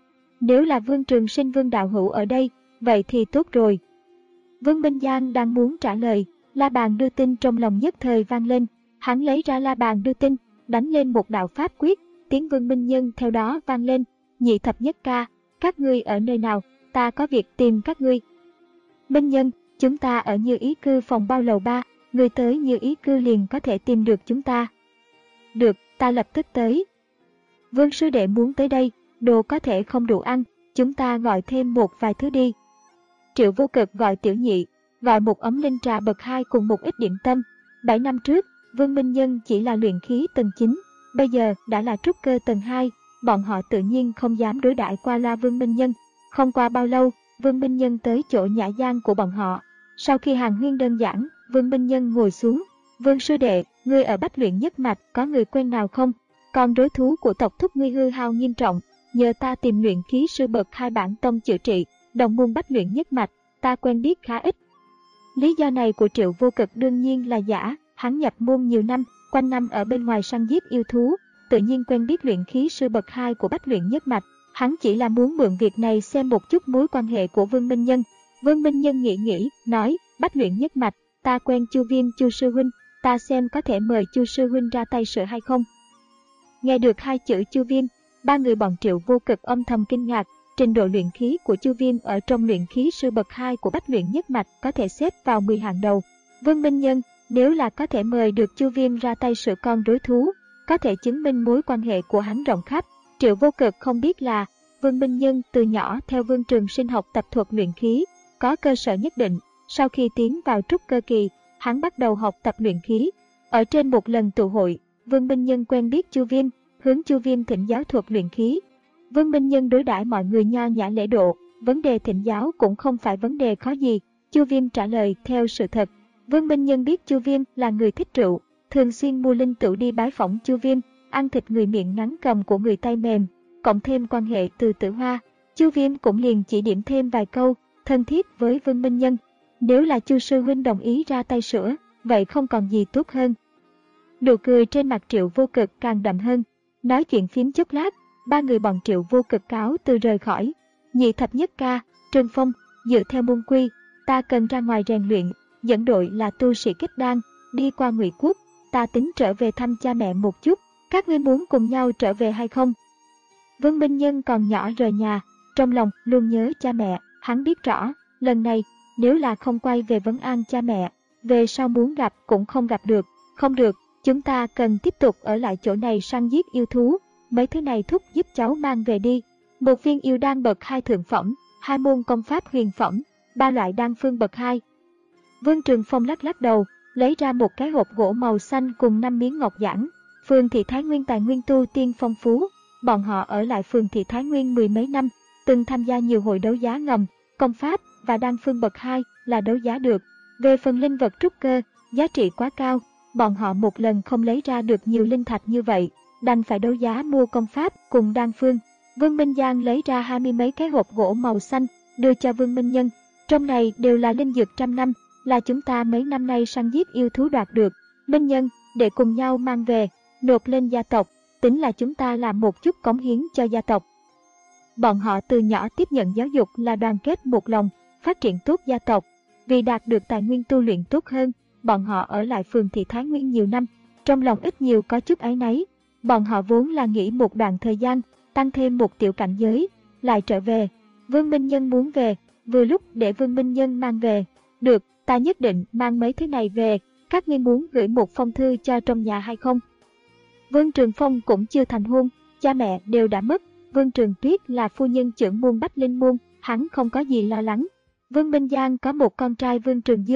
Nếu là Vương Trường Sinh Vương đạo hữu ở đây, vậy thì tốt rồi. Vương Minh Giang đang muốn trả lời, la bàn đưa tin trong lòng nhất thời vang lên, hắn lấy ra la bàn đưa tin, đánh lên một đạo pháp quyết, tiếng Vương Minh Nhân theo đó vang lên, nhị thập nhất ca, các ngươi ở nơi nào, ta có việc tìm các ngươi. Minh Nhân, chúng ta ở Như Ý Cư phòng bao lầu ba, người tới Như Ý Cư liền có thể tìm được chúng ta. Được, ta lập tức tới. Vương sư đệ muốn tới đây, đồ có thể không đủ ăn, chúng ta gọi thêm một vài thứ đi. Triệu Vô Cực gọi tiểu nhị, gọi một ấm linh trà bậc hai cùng một ít điểm tâm. Bảy năm trước, Vương Minh Nhân chỉ là luyện khí tầng chín, bây giờ đã là trúc cơ tầng hai, bọn họ tự nhiên không dám đối đãi qua loa Vương Minh Nhân. Không qua bao lâu, Vương Minh Nhân tới chỗ nhã gian của bọn họ. Sau khi hàn huyên đơn giản, Vương Minh Nhân ngồi xuống. Vương sư đệ, ngươi ở Bách Luyện Nhất Mạch có người quen nào không? Con đối thú của tộc thúc ngươi hư hao nghiêm trọng, nhờ ta tìm luyện khí sư bậc hai bản tông chữa trị, đồng môn Bách Luyện Nhất Mạch, ta quen biết khá ít. Lý do này của Triệu Vô Cực đương nhiên là giả, hắn nhập môn nhiều năm, quanh năm ở bên ngoài săn giết yêu thú, tự nhiên quen biết luyện khí sư bậc hai của Bách Luyện Nhất Mạch. Hắn chỉ là muốn mượn việc này xem một chút mối quan hệ của Vương Minh Nhân. Vương Minh Nhân nghĩ nghĩ, nói, Bách Luyện Nhất Mạch, ta quen Chu Viêm Chu sư huynh, ta xem có thể mời Chu sư huynh ra tay sửa hay không. Nghe được hai chữ Chu Viêm, ba người bọn Triệu Vô Cực âm thầm kinh ngạc, trình độ luyện khí của Chu Viêm ở trong luyện khí sư bậc hai của Bách Luyện Nhất Mạch có thể xếp vào mười hàng đầu. Vương Minh Nhân, nếu là có thể mời được Chu Viêm ra tay sửa con đối thú, có thể chứng minh mối quan hệ của hắn rộng khắp. Triệu Vô Cực không biết là, Vương Minh Nhân từ nhỏ theo Vương Trường Sinh học tập thuật luyện khí, có cơ sở nhất định. Sau khi tiến vào trúc cơ kỳ, hắn bắt đầu học tập luyện khí. Ở trên một lần tụ hội, Vương Minh Nhân quen biết Chu Viêm, hướng Chu Viêm thỉnh giáo thuật luyện khí. Vương Minh Nhân đối đãi mọi người nho nhã lễ độ, vấn đề thỉnh giáo cũng không phải vấn đề khó gì. Chu Viêm trả lời theo sự thật. Vương Minh Nhân biết Chu Viêm là người thích rượu, thường xuyên mua linh tửu đi bái phỏng Chu Viêm, ăn thịt người miệng ngắn cầm của người tay mềm, cộng thêm quan hệ từ tử hoa. Chu Viêm cũng liền chỉ điểm thêm vài câu, thân thiết với Vương Minh Nhân. Nếu là Chu sư huynh đồng ý ra tay sửa, vậy không còn gì tốt hơn. Nụ cười trên mặt Triệu Vô Cực càng đậm hơn. Nói chuyện phím chốc lát, ba người bọn Triệu Vô Cực cáo từ rời khỏi. Nhị thập nhất ca, Trương Phong, dựa theo môn quy, ta cần ra ngoài rèn luyện, dẫn đội là tu sĩ kết đan, đi qua Ngụy Quốc, ta tính trở về thăm cha mẹ một chút, các ngươi muốn cùng nhau trở về hay không? Vương Minh Nhân còn nhỏ rời nhà, trong lòng luôn nhớ cha mẹ, hắn biết rõ, lần này, nếu là không quay về vấn an cha mẹ, về sau muốn gặp cũng không gặp được, không được, chúng ta cần tiếp tục ở lại chỗ này săn giết yêu thú, mấy thứ này thúc giúp cháu mang về đi. Một viên yêu đan bậc hai thượng phẩm, hai môn công pháp huyền phẩm, ba loại đan phương bậc hai. Vương Trường Phong lắc lắc đầu, lấy ra một cái hộp gỗ màu xanh cùng năm miếng ngọc giản. Phường Thị Thái Nguyên tài nguyên tu tiên phong phú, bọn họ ở lại phường Thị Thái Nguyên mười mấy năm, từng tham gia nhiều hội đấu giá ngầm, công pháp và đan phương bậc hai là đấu giá được. Về phần linh vật trúc cơ, giá trị quá cao, bọn họ một lần không lấy ra được nhiều linh thạch như vậy, đành phải đấu giá mua công pháp cùng đan phương. Vương Minh Giang lấy ra hai mươi mấy cái hộp gỗ màu xanh, đưa cho Vương Minh Nhân. Trong này đều là linh dược trăm năm, là chúng ta mấy năm nay săn giết yêu thú đoạt được. Minh Nhân, để cùng nhau mang về, nộp lên gia tộc, tính là chúng ta làm một chút cống hiến cho gia tộc. Bọn họ từ nhỏ tiếp nhận giáo dục là đoàn kết một lòng, phát triển tốt gia tộc. Vì đạt được tài nguyên tu luyện tốt hơn, bọn họ ở lại phường Thị Thái Nguyên nhiều năm, trong lòng ít nhiều có chút áy náy. Bọn họ vốn là nghỉ một đoạn thời gian, tăng thêm một tiểu cảnh giới, lại trở về. Vương Minh Nhân muốn về, vừa lúc để Vương Minh Nhân mang về. Được, ta nhất định mang mấy thứ này về, các ngươi muốn gửi một phong thư cho trong nhà hay không? Vương Trường Phong cũng chưa thành hôn, cha mẹ đều đã mất. Vương Trường Tuyết là phu nhân trưởng môn Bách Linh Môn, hắn không có gì lo lắng. Vương Minh Giang có một con trai Vương Trường Dương,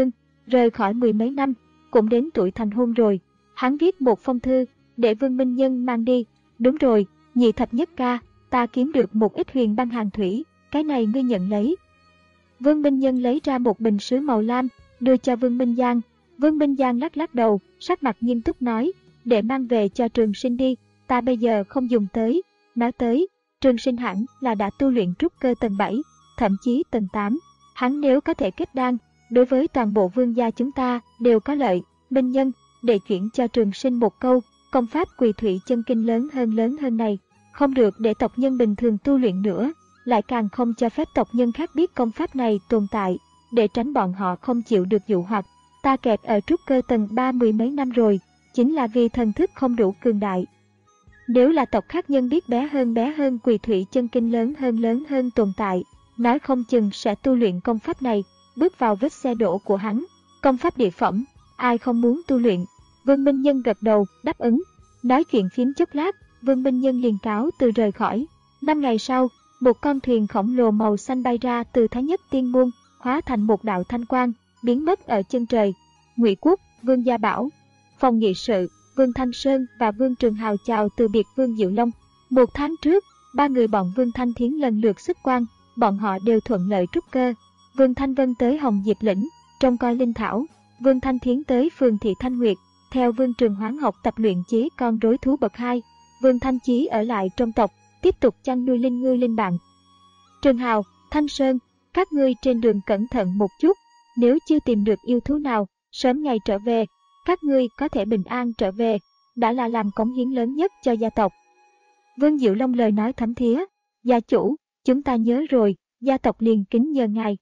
rời khỏi mười mấy năm, cũng đến tuổi thành hôn rồi. Hắn viết một phong thư, để Vương Minh Nhân mang đi. Đúng rồi, nhị thập nhất ca, ta kiếm được một ít huyền băng hàng thủy, cái này ngươi nhận lấy. Vương Minh Nhân lấy ra một bình sứ màu lam, đưa cho Vương Minh Giang. Vương Minh Giang lắc lắc đầu, sắc mặt nghiêm túc nói, để mang về cho Trường Sinh đi, ta bây giờ không dùng tới. Nói tới, Trường Sinh hẳn là đã tu luyện trúc cơ tầng bảy, thậm chí tầng tám. Hắn nếu có thể kết đan, đối với toàn bộ vương gia chúng ta đều có lợi. Minh Nhân, để chuyển cho Trường Sinh một câu, công pháp Quỳ Thủy Chân Kinh lớn hơn lớn hơn này, không được để tộc nhân bình thường tu luyện nữa, lại càng không cho phép tộc nhân khác biết công pháp này tồn tại, để tránh bọn họ không chịu được dụ hoặc. Ta kẹt ở trúc cơ tầng ba mười mấy năm rồi, chính là vì thần thức không đủ cường đại. Nếu là tộc khác nhân biết bé hơn bé hơn Quỳ Thủy Chân Kinh lớn hơn lớn hơn tồn tại, nói không chừng sẽ tu luyện công pháp này, bước vào vết xe đổ của hắn. Công pháp địa phẩm, ai không muốn tu luyện? Vương Minh Nhân gật đầu, đáp ứng. Nói chuyện phím chốc lát, Vương Minh Nhân liền cáo từ rời khỏi. Năm ngày sau, một con thuyền khổng lồ màu xanh bay ra từ Thái Nhất Tiên Môn, hóa thành một đạo thanh quang, biến mất ở chân trời. Ngụy Quốc, Vương Gia Bảo, phòng nghị sự, Vương Thanh Sơn và Vương Trường Hào chào từ biệt Vương Diệu Long. Một tháng trước, ba người bọn Vương Thanh Thiến lần lượt xuất quan, bọn họ đều thuận lợi trúc cơ. Vương Thanh Vân tới Hồng Diệp Lĩnh, trông coi linh thảo. Vương Thanh Thiến tới phường Thị Thanh Nguyệt, theo Vương Trường Hoán học tập luyện chế con rối thú bậc hai. Vương Thanh Chí ở lại trong tộc, tiếp tục chăn nuôi linh ngư linh bạn. Trường Hào, Thanh Sơn, các ngươi trên đường cẩn thận một chút, nếu chưa tìm được yêu thú nào, sớm ngày trở về, các ngươi có thể bình an trở về, đã là làm cống hiến lớn nhất cho gia tộc. Vương Diệu Long lời nói thấm thía, gia chủ, chúng ta nhớ rồi, gia tộc liền kính nhờ ngài.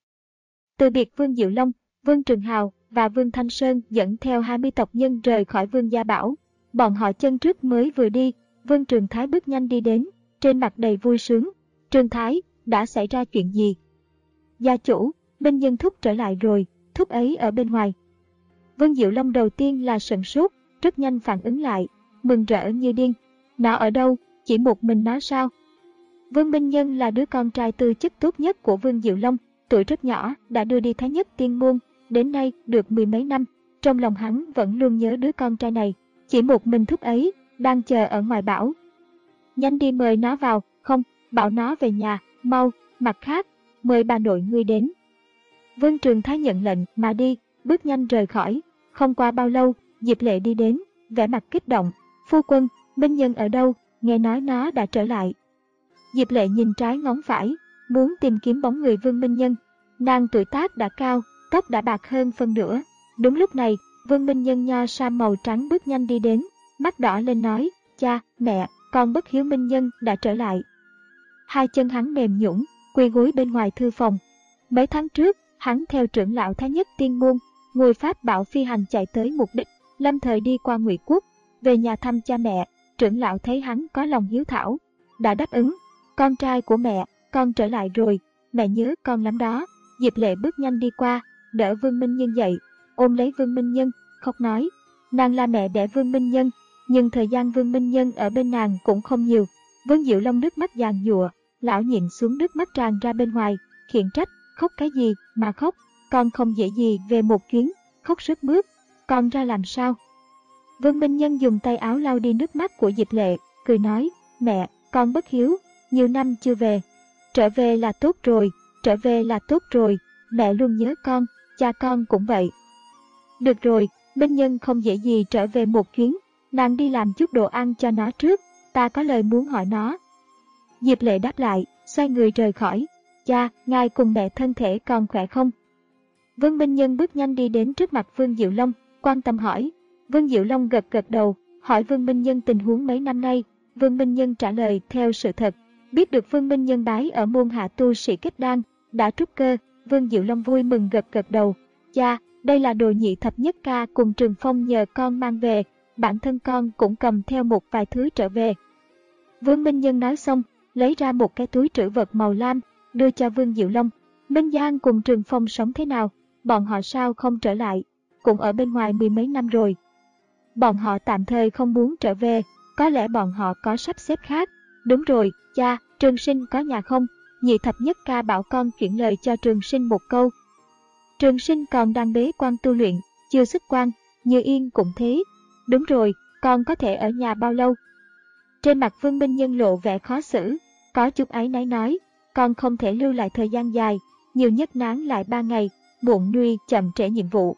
Từ biệt Vương Diệu Long, Vương Trường Hào và Vương Thanh Sơn dẫn theo hai mươi tộc nhân rời khỏi Vương Gia Bảo. Bọn họ chân trước mới vừa đi, Vương Trường Thái bước nhanh đi đến, trên mặt đầy vui sướng. Trường Thái, đã xảy ra chuyện gì? Gia chủ, Minh Nhân Thúc trở lại rồi, Thúc ấy ở bên ngoài. Vương Diệu Long đầu tiên là sửng sốt, rất nhanh phản ứng lại, mừng rỡ như điên. Nó ở đâu, chỉ một mình nó sao? Vương Minh Nhân là đứa con trai tư chất tốt nhất của Vương Diệu Long, tuổi rất nhỏ đã đưa đi Thái Nhất Tiên Môn, đến nay được mười mấy năm, trong lòng hắn vẫn luôn nhớ đứa con trai này, chỉ một mình Thúc ấy, đang chờ ở ngoài bảo. Nhanh đi mời nó vào, không, bảo nó về nhà, mau, mặt khác, mời bà nội ngươi đến. Vương Trường Thái nhận lệnh mà đi, bước nhanh rời khỏi. Không qua bao lâu, Diệp Lệ đi đến, vẻ mặt kích động. Phu quân, Minh Nhân ở đâu, nghe nói nó đã trở lại. Diệp Lệ nhìn trái ngóng phải, muốn tìm kiếm bóng người Vương Minh Nhân. Nàng tuổi tác đã cao, tóc đã bạc hơn phân nửa. Đúng lúc này, Vương Minh Nhân nho sa màu trắng bước nhanh đi đến, mắt đỏ lên nói, cha, mẹ, con bất hiếu Minh Nhân đã trở lại. Hai chân hắn mềm nhũn, quỳ gối bên ngoài thư phòng. Mấy tháng trước, hắn theo trưởng lão Thái Nhất Tiên Môn, ngồi pháp bảo phi hành chạy tới mục đích, lâm thời đi qua Ngụy Quốc, về nhà thăm cha mẹ. Trưởng lão thấy hắn có lòng hiếu thảo, đã đáp ứng. Con trai của mẹ, con trở lại rồi, mẹ nhớ con lắm đó. Diệp Lệ bước nhanh đi qua, đỡ Vương Minh Nhân dậy, ôm lấy Vương Minh Nhân, khóc nói. Nàng là mẹ đẻ Vương Minh Nhân, nhưng thời gian Vương Minh Nhân ở bên nàng cũng không nhiều. Vương Diệu Long nước mắt giàn giụa, lão nhìn xuống nước mắt tràn ra bên ngoài, khiển trách, khóc cái gì mà khóc, con không dễ gì về một chuyến, khóc sức mướt, con ra làm sao? Vương Minh Nhân dùng tay áo lau đi nước mắt của Diệp Lệ, cười nói, mẹ, con bất hiếu, nhiều năm chưa về. Trở về là tốt rồi, trở về là tốt rồi, mẹ luôn nhớ con, cha con cũng vậy. Được rồi, Minh Nhân không dễ gì trở về một chuyến, nàng đi làm chút đồ ăn cho nó trước, ta có lời muốn hỏi nó. Diệp Lệ đáp lại, xoay người rời khỏi. Cha, ngài cùng mẹ thân thể còn khỏe không? Vương Minh Nhân bước nhanh đi đến trước mặt Vương Diệu Long, quan tâm hỏi. Vương Diệu Long gật gật đầu, hỏi Vương Minh Nhân tình huống mấy năm nay. Vương Minh Nhân trả lời theo sự thật. Biết được Vương Minh Nhân bái ở môn hạ tu sĩ kết đan, đã trúc cơ, Vương Diệu Long vui mừng gật gật đầu. Cha, đây là đồ nhị thập nhất ca cùng Trường Phong nhờ con mang về, bản thân con cũng cầm theo một vài thứ trở về. Vương Minh Nhân nói xong, lấy ra một cái túi trữ vật màu lam, đưa cho Vương Diệu Long. Minh Giang cùng Trường Phong sống thế nào? Bọn họ sao không trở lại? Cũng ở bên ngoài mười mấy năm rồi. Bọn họ tạm thời không muốn trở về, có lẽ bọn họ có sắp xếp khác. Đúng rồi, cha, Trường Sinh có nhà không? Nhị thập nhất ca bảo con chuyển lời cho Trường Sinh một câu. Trường Sinh còn đang bế quan tu luyện, chưa xuất quan, Như Yên cũng thế. Đúng rồi, con có thể ở nhà bao lâu? Trên mặt Vương Minh Nhân lộ vẻ khó xử, có chút áy náy nói, con không thể lưu lại thời gian dài, nhiều nhất nán lại ba ngày, muộn nuôi chậm trễ nhiệm vụ.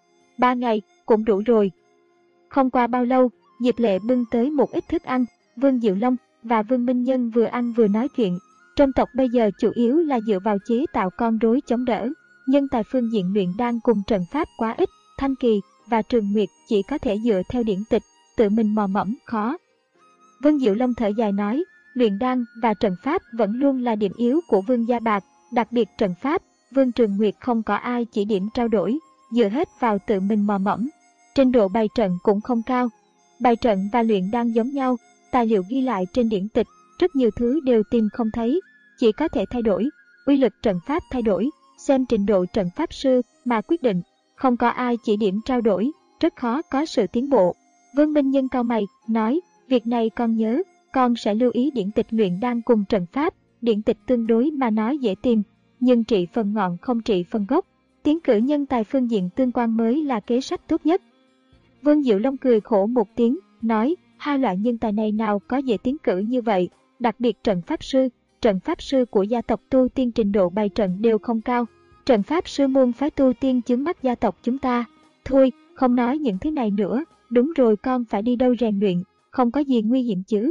Ba ngày, cũng đủ rồi. Không qua bao lâu, Diệp Lệ bưng tới một ít thức ăn, Vương Diệu Long và Vương Minh Nhân vừa ăn vừa nói chuyện. Trong tộc bây giờ chủ yếu là dựa vào chế tạo con rối chống đỡ, nhân tài phương diện luyện đan cùng trận pháp quá ít, Thanh Kỳ và Trường Nguyệt chỉ có thể dựa theo điển tịch, tự mình mò mẫm khó. Vương Diệu Long thở dài nói, luyện đan và trận pháp vẫn luôn là điểm yếu của Vương Gia Bạc, đặc biệt trận pháp, Vương Trường Nguyệt không có ai chỉ điểm trao đổi, dựa hết vào tự mình mò mẫm. Trình độ bày trận cũng không cao. Bày trận và luyện đan giống nhau, tài liệu ghi lại trên điển tịch, rất nhiều thứ đều tìm không thấy, chỉ có thể thay đổi, uy lực trận pháp thay đổi, xem trình độ trận pháp sư mà quyết định, không có ai chỉ điểm trao đổi, rất khó có sự tiến bộ. Vương Minh Nhân cau mày, nói, việc này con nhớ, con sẽ lưu ý điển tịch luyện đan cùng trận pháp, điển tịch tương đối mà nói dễ tìm, nhưng trị phần ngọn không trị phần gốc, tiến cử nhân tài phương diện tương quan mới là kế sách tốt nhất. Vương Diệu Long cười khổ một tiếng, nói, hai loại nhân tài này nào có dễ tiến cử như vậy, đặc biệt trận pháp sư, trận pháp sư của gia tộc tu tiên trình độ bày trận đều không cao, trận pháp sư môn phái tu tiên chướng mắt gia tộc chúng ta. Thôi, không nói những thứ này nữa, đúng rồi, con phải đi đâu rèn luyện, không có gì nguy hiểm chứ?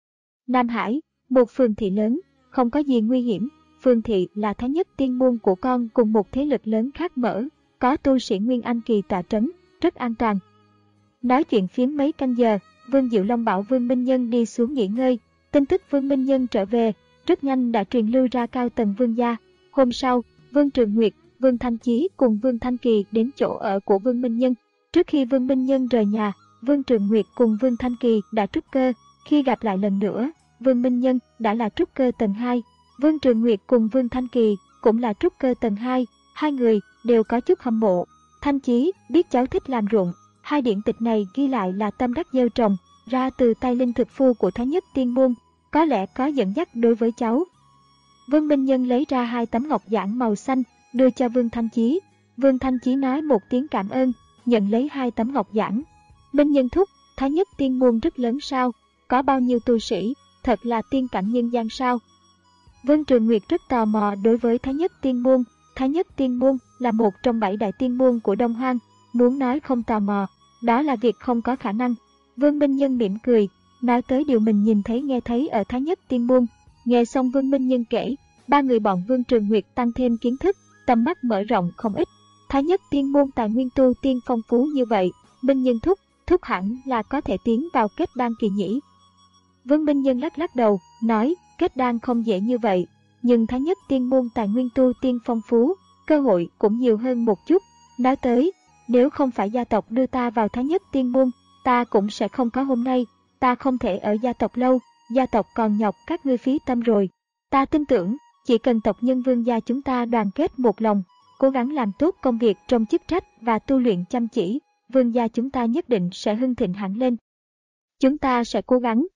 Nam Hải, một phường thị lớn, không có gì nguy hiểm, phường thị là thái nhất tiên môn của con cùng một thế lực lớn khác mở, có tu sĩ Nguyên Anh Kỳ tọa trấn, rất an toàn. Nói chuyện phiếm mấy canh giờ, Vương Diệu Long bảo Vương Minh Nhân đi xuống nghỉ ngơi, tin tức Vương Minh Nhân trở về, rất nhanh đã truyền lưu ra cao tầng Vương gia. Hôm sau, Vương Trường Nguyệt, Vương Thanh Chí cùng Vương Thanh Kỳ đến chỗ ở của Vương Minh Nhân. Trước khi Vương Minh Nhân rời nhà, Vương Trường Nguyệt cùng Vương Thanh Kỳ đã trúc cơ, khi gặp lại lần nữa, Vương Minh Nhân đã là trúc cơ tầng hai, Vương Trường Nguyệt cùng Vương Thanh Kỳ cũng là trúc cơ tầng hai, hai người đều có chút hâm mộ. Thanh Chí biết cháu thích làm ruộng, hai điển tịch này ghi lại là tâm đắc gieo trồng, ra từ tay linh thực phu của Thái Nhất Tiên Môn, có lẽ có dẫn dắt đối với cháu. Vương Minh Nhân lấy ra hai tấm ngọc giản màu xanh, đưa cho Vương Thanh Chí. Vương Thanh Chí nói một tiếng cảm ơn, nhận lấy hai tấm ngọc giản. Minh Nhân thúc, Thái Nhất Tiên Môn rất lớn sao? Có bao nhiêu tu sĩ? Thật là tiên cảnh nhân gian sao? Vương Trường Nguyệt rất tò mò đối với Thái Nhất Tiên Môn. Thái Nhất Tiên Môn là một trong bảy đại tiên môn của Đông Hoang, muốn nói không tò mò, đó là việc không có khả năng. Vương Minh Nhân mỉm cười, nói tới điều mình nhìn thấy nghe thấy ở Thái Nhất Tiên Môn. Nghe xong Vương Minh Nhân kể, ba người bọn Vương Trường Nguyệt tăng thêm kiến thức, tầm mắt mở rộng không ít. Thái Nhất Tiên Môn tài nguyên tu tiên phong phú như vậy, Minh Nhân thúc, thúc hẳn là có thể tiến vào kết đan kỳ nhỉ. Vương Minh Nhân lắc lắc đầu, nói, kết đan không dễ như vậy, nhưng Thái Nhất Tiên Môn tài nguyên tu tiên phong phú, cơ hội cũng nhiều hơn một chút. Nói tới, nếu không phải gia tộc đưa ta vào Thái Nhất Tiên Môn, ta cũng sẽ không có hôm nay, ta không thể ở gia tộc lâu, gia tộc còn nhọc các ngươi phí tâm rồi. Ta tin tưởng, chỉ cần tộc nhân Vương gia chúng ta đoàn kết một lòng, cố gắng làm tốt công việc trong chức trách và tu luyện chăm chỉ, Vương gia chúng ta nhất định sẽ hưng thịnh hẳn lên. Chúng ta sẽ cố gắng.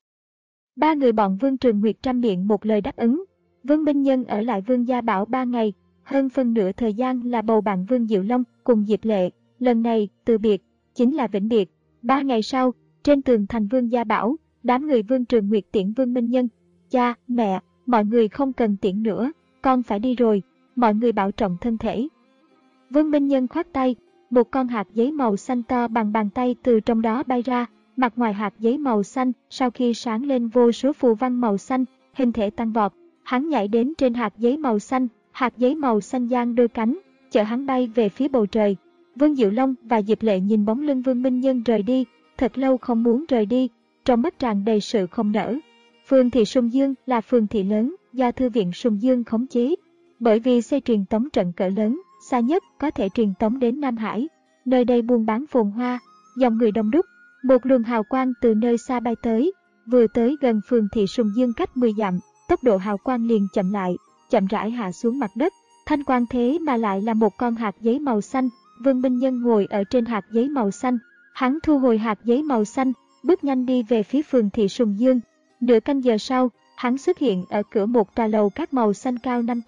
Ba người bọn Vương Trường Nguyệt trăm miệng một lời đáp ứng. Vương Minh Nhân ở lại Vương gia bảo ba ngày, hơn phân nửa thời gian là bầu bạn Vương Diệu Long cùng Diệp Lệ. Lần này, từ biệt, chính là vĩnh biệt. Ba ngày sau, trên tường thành Vương gia bảo, đám người Vương Trường Nguyệt tiễn Vương Minh Nhân. Cha, mẹ, mọi người không cần tiễn nữa, con phải đi rồi, mọi người bảo trọng thân thể. Vương Minh Nhân khoát tay, một con hạt giấy màu xanh to bằng bàn tay từ trong đó bay ra, mặt ngoài hạt giấy màu xanh sau khi sáng lên vô số phù văn màu xanh, hình thể tăng vọt. Hắn nhảy đến trên hạt giấy màu xanh, hạt giấy màu xanh giang đôi cánh, chở hắn bay về phía bầu trời. Vương Diệu Long và Diệp Lệ nhìn bóng lưng Vương Minh Nhân rời đi, thật lâu không muốn rời đi, trong mắt tràn đầy sự không nỡ. Phường thị Sùng Dương là phường thị lớn do Thư viện Sùng Dương khống chế, bởi vì xây truyền tống trận cỡ lớn, xa nhất có thể truyền tống đến Nam Hải. Nơi đây buôn bán phồn hoa, dòng người đông đúc, một luồng hào quang từ nơi xa bay tới, vừa tới gần phường thị Sùng Dương cách mười dặm, tốc độ hào quang liền chậm lại, chậm rãi hạ xuống mặt đất. Thanh quang thế mà lại là một con hạt giấy màu xanh. Vương Minh Nhân ngồi ở trên hạt giấy màu xanh, hắn thu hồi hạt giấy màu xanh, bước nhanh đi về phía phường thị Sùng Dương. Nửa canh giờ sau, hắn xuất hiện ở cửa một tòa lầu các màu xanh cao năm tầng.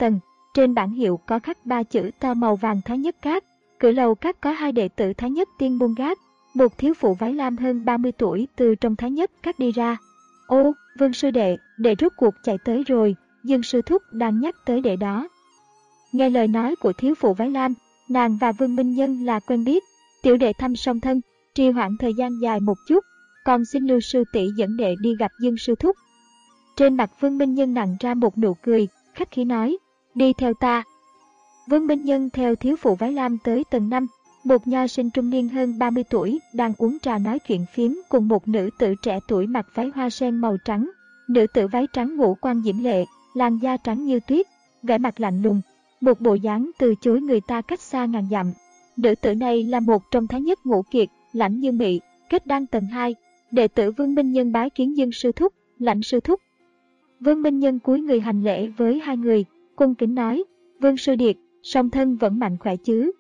Trên bảng hiệu có khắc ba chữ to màu vàng Thái Nhất Các. Cửa lầu các có hai đệ tử Thái Nhất Tiên Môn gác. Một thiếu phụ váy lam hơn ba mươi tuổi từ trong Thái Nhất Các đi ra. Ô, Vương sư đệ, đệ rốt cuộc chạy tới rồi, Dương sư thúc đang nhắc tới đệ đó. Nghe lời nói của thiếu phụ váy lam, nàng và Vương Minh Nhân là quen biết. Tiểu đệ thăm song thân, trì hoãn thời gian dài một chút, còn xin Lưu sư tỷ dẫn đệ đi gặp Dương sư thúc. Trên mặt Vương Minh Nhân nặng ra một nụ cười, khách khí nói, đi theo ta. Vương Minh Nhân theo thiếu phụ váy lam tới tầng năm, một nho sinh trung niên hơn ba mươi tuổi đang uống trà nói chuyện phiếm cùng một nữ tử trẻ tuổi mặc váy hoa sen màu trắng. Nữ tử váy trắng ngũ quan diễm lệ, làn da trắng như tuyết, vẻ mặt lạnh lùng, một bộ dáng từ chối người ta cách xa ngàn dặm. Nữ tử này là một trong Thái Nhất Ngũ Kiệt, Lãnh Như Mị, kết đan tầng hai, đệ tử Vương Minh Nhân bái kiến Dương sư thúc, Lãnh sư thúc. Vương Minh Nhân cúi người hành lễ với hai người, cung kính nói, Vương sư điệt, song thân vẫn mạnh khỏe chứ?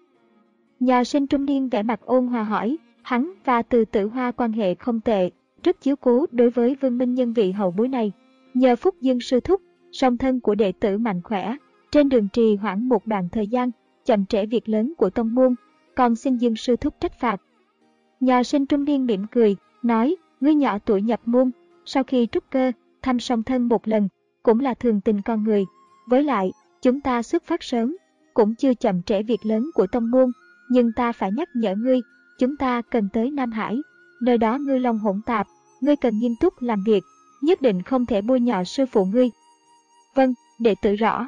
Nho sinh trung niên vẻ mặt ôn hòa hỏi, hắn và Từ Tử Hoa quan hệ không tệ, rất chiếu cố đối với Vương Minh Nhân vị hậu bối này. Nhờ phúc Dương sư thúc, song thân của đệ tử mạnh khỏe, trên đường trì hoãn một đoạn thời gian, chậm trễ việc lớn của tông môn, còn xin Dương sư thúc trách phạt. Nho sinh trung niên mỉm cười, nói, ngươi nhỏ tuổi nhập môn, sau khi trúc cơ, thăm song thân một lần, cũng là thường tình con người. Với lại, chúng ta xuất phát sớm, cũng chưa chậm trễ việc lớn của tông môn, nhưng ta phải nhắc nhở ngươi, chúng ta cần tới Nam Hải, nơi đó ngươi lòng hỗn tạp, ngươi cần nghiêm túc làm việc, nhất định không thể bôi nhọ sư phụ ngươi. Vâng, đệ tử rõ.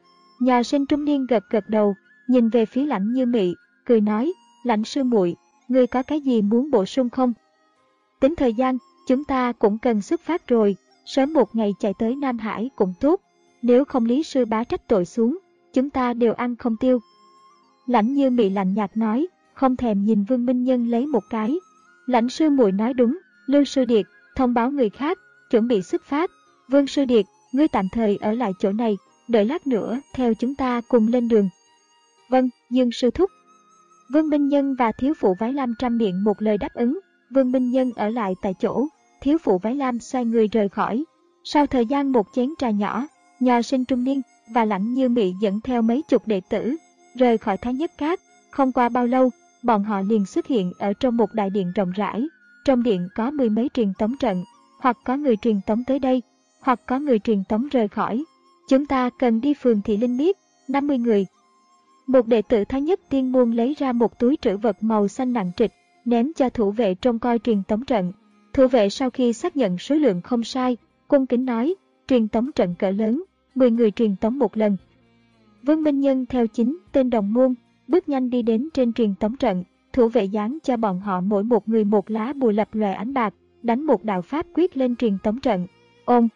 Nho sinh trung niên gật gật đầu, nhìn về phía Lãnh Như Mị, cười nói, Lãnh sư muội, ngươi có cái gì muốn bổ sung không? Tính thời gian, chúng ta cũng cần xuất phát rồi, sớm một ngày chạy tới Nam Hải cũng tốt, nếu không Lý sư bá trách tội xuống, chúng ta đều ăn không tiêu. Lãnh Như Mị lạnh nhạt nói, không thèm nhìn Vương Minh Nhân lấy một cái. Lãnh sư muội nói đúng, Lưu sư điệt, thông báo người khác, chuẩn bị xuất phát. Vương sư điệt, ngươi tạm thời ở lại chỗ này, đợi lát nữa theo chúng ta cùng lên đường. Vâng, Dương sư thúc. Vương Minh Nhân và thiếu phụ váy lam trăm miệng một lời đáp ứng. Vương Minh Nhân ở lại tại chỗ, thiếu phụ váy lam xoay người rời khỏi. Sau thời gian một chén trà nhỏ, nho sinh trung niên và Lãnh Như Mị dẫn theo mấy chục đệ tử rời khỏi Thái Nhất Các. Không qua bao lâu, bọn họ liền xuất hiện ở trong một đại điện rộng rãi. Trong điện có mười mấy truyền tống trận, hoặc có người truyền tống tới đây, hoặc có người truyền tống rời khỏi. Chúng ta cần đi phường Thị Linh Miết, năm mươi người. Một đệ tử Thái Nhất Tiên Môn lấy ra một túi trữ vật màu xanh nặng trịch, ném cho thủ vệ trông coi truyền tống trận. Thủ vệ sau khi xác nhận số lượng không sai, cung kính nói, truyền tống trận cỡ lớn, mười người truyền tống một lần. Vương Minh Nhân theo chính tên đồng môn, bước nhanh đi đến trên truyền tống trận, thủ vệ dán cho bọn họ mỗi một người một lá bùa lập lòe ánh bạc, đánh một đạo pháp quyết lên truyền tống trận. Ôm!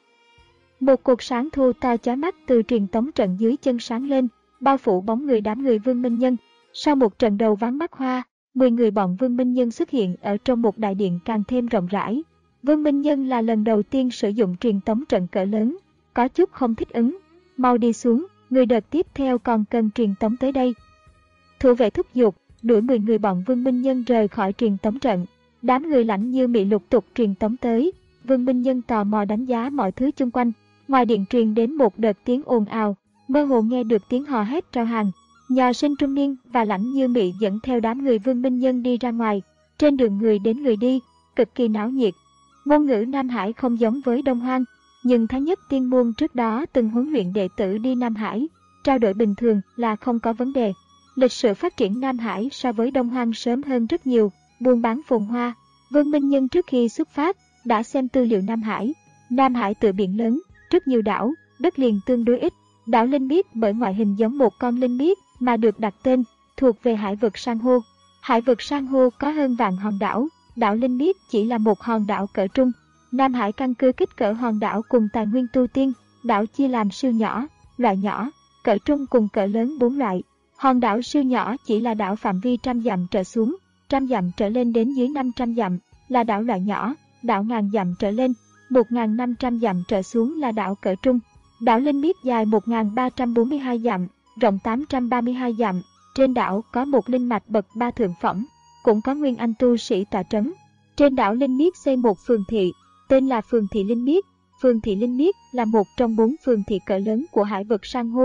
Một cột sáng thu to chói mắt từ truyền tống trận dưới chân sáng lên, bao phủ bóng người đám người Vương Minh Nhân. Sau một trận đầu ván mắt hoa, mười người bọn Vương Minh Nhân xuất hiện ở trong một đại điện càng thêm rộng rãi. Vương Minh Nhân là lần đầu tiên sử dụng truyền tống trận cỡ lớn, có chút không thích ứng. Mau đi xuống, người đợt tiếp theo còn cần truyền tống tới đây. Thủ vệ thúc giục, đuổi mười người bọn Vương Minh Nhân rời khỏi truyền tống trận. Đám người Lãnh Như Mị lục tục truyền tống tới. Vương Minh Nhân tò mò đánh giá mọi thứ xung quanh. Ngoài điện truyền đến một đợt tiếng ồn ào, mơ hồ nghe được tiếng hò hét rao hàng. Nho sinh trung niên và Lãnh Như Mị dẫn theo đám người Vương Minh Nhân đi ra ngoài. Trên đường người đến người đi, cực kỳ náo nhiệt. Ngôn ngữ Nam Hải không giống với Đông Hoang, nhưng Thái Nhất Tiên Môn trước đó từng huấn luyện đệ tử đi Nam Hải, trao đổi bình thường là không có vấn đề. Lịch sử phát triển Nam Hải so với Đông Hoang sớm hơn rất nhiều, buôn bán phồn hoa. Vương Minh Nhân trước khi xuất phát đã xem tư liệu Nam Hải. Nam Hải tựa biển lớn, rất nhiều đảo, đất liền tương đối ít. Đảo Linh Miết bởi ngoại hình giống một con linh miết mà được đặt tên, thuộc về hải vực san hô. Hải vực san hô có hơn vạn hòn đảo, đảo Linh Miết chỉ là một hòn đảo cỡ trung. Nam Hải căn cứ kích cỡ hòn đảo cùng tài nguyên tu tiên, đảo chia làm siêu nhỏ, loại nhỏ, cỡ trung cùng cỡ lớn bốn loại. Hòn đảo siêu nhỏ chỉ là đảo phạm vi trăm dặm trở xuống, trăm dặm trở lên đến dưới năm trăm dặm là đảo loại nhỏ, đảo ngàn dặm trở lên, một nghìn năm trăm dặm trở xuống là đảo cỡ trung. Đảo Linh Miết dài một nghìn ba trăm bốn mươi hai dặm, rộng tám trăm ba mươi hai dặm. Trên đảo có một linh mạch bậc ba thượng phẩm, cũng có nguyên anh tu sĩ tọa trấn. Trên đảo Linh Miết xây một phường thị, tên là phường thị Linh Miết. Phường thị Linh Miết là một trong bốn phường thị cỡ lớn của hải vực san hô,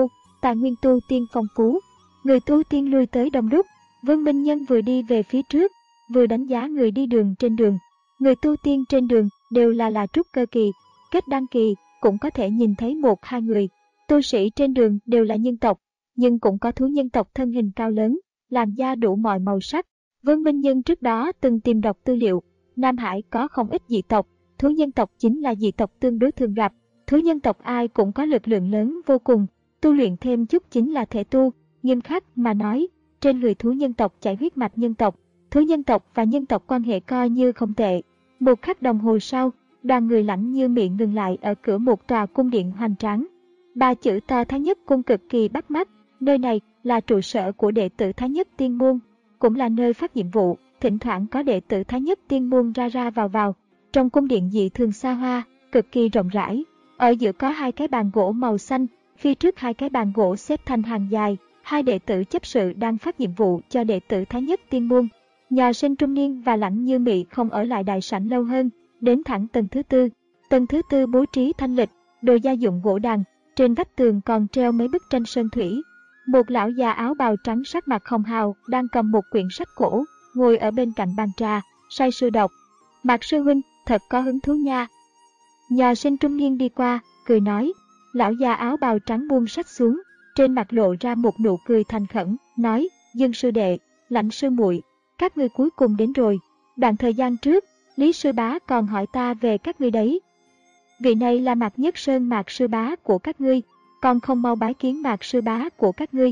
tài nguyên tu tiên phong phú. Người tu tiên lui tới đông đúc, Vương Minh Nhân vừa đi về phía trước, vừa đánh giá người đi đường trên đường. Người tu tiên trên đường đều là là trúc cơ kỳ, kết đăng kỳ, cũng có thể nhìn thấy một hai người. Tu sĩ trên đường đều là nhân tộc, nhưng cũng có thú nhân tộc thân hình cao lớn, làn da đủ mọi màu sắc. Vương Minh Nhân trước đó từng tìm đọc tư liệu, Nam Hải có không ít dị tộc, thú nhân tộc chính là dị tộc tương đối thường gặp. Thú nhân tộc ai cũng có lực lượng lớn vô cùng, tu luyện thêm chút chính là thể tu. Nghiêm khắc mà nói, trên người thú nhân tộc chảy huyết mạch nhân tộc, thú nhân tộc và nhân tộc quan hệ coi như không tệ. Một khắc đồng hồ sau, đoàn người Lãnh Như Mị ngừng lại ở cửa một tòa cung điện hoành tráng. Ba chữ to Thái Nhất Cung cực kỳ bắt mắt, nơi này là trụ sở của đệ tử Thái Nhất Tiên Môn, cũng là nơi phát nhiệm vụ, thỉnh thoảng có đệ tử Thái Nhất Tiên Môn ra ra vào vào. Trong cung điện dị thường xa hoa, cực kỳ rộng rãi, ở giữa có hai cái bàn gỗ màu xanh, phía trước hai cái bàn gỗ xếp thành hàng dài, hai đệ tử chấp sự đang phát nhiệm vụ cho đệ tử Thái Nhất Tiên Môn. Nhà sinh trung niên và Lãnh Như Mị không ở lại đại sảnh lâu hơn, đến thẳng tầng thứ tư. Tầng thứ tư bố trí thanh lịch, đồ gia dụng gỗ đàn, trên vách tường còn treo mấy bức tranh sơn thủy. Một lão già áo bào trắng sắc mặt hồng hào đang cầm một quyển sách cổ, ngồi ở bên cạnh bàn trà, say sưa đọc. Mạc sư huynh, thật có hứng thú nha. Nhà sinh trung niên đi qua, cười nói. Lão già áo bào trắng buông sách xuống, trên mặt lộ ra một nụ cười thành khẩn, nói: Dương sư đệ, Lãnh sư muội, các ngươi cuối cùng đến rồi. Đoạn thời gian trước, Lý sư bá còn hỏi ta về các ngươi đấy. Vị này là Mạc Nhất Sơn Mạc sư bá của các ngươi, còn không mau bái kiến Mạc sư bá của các ngươi.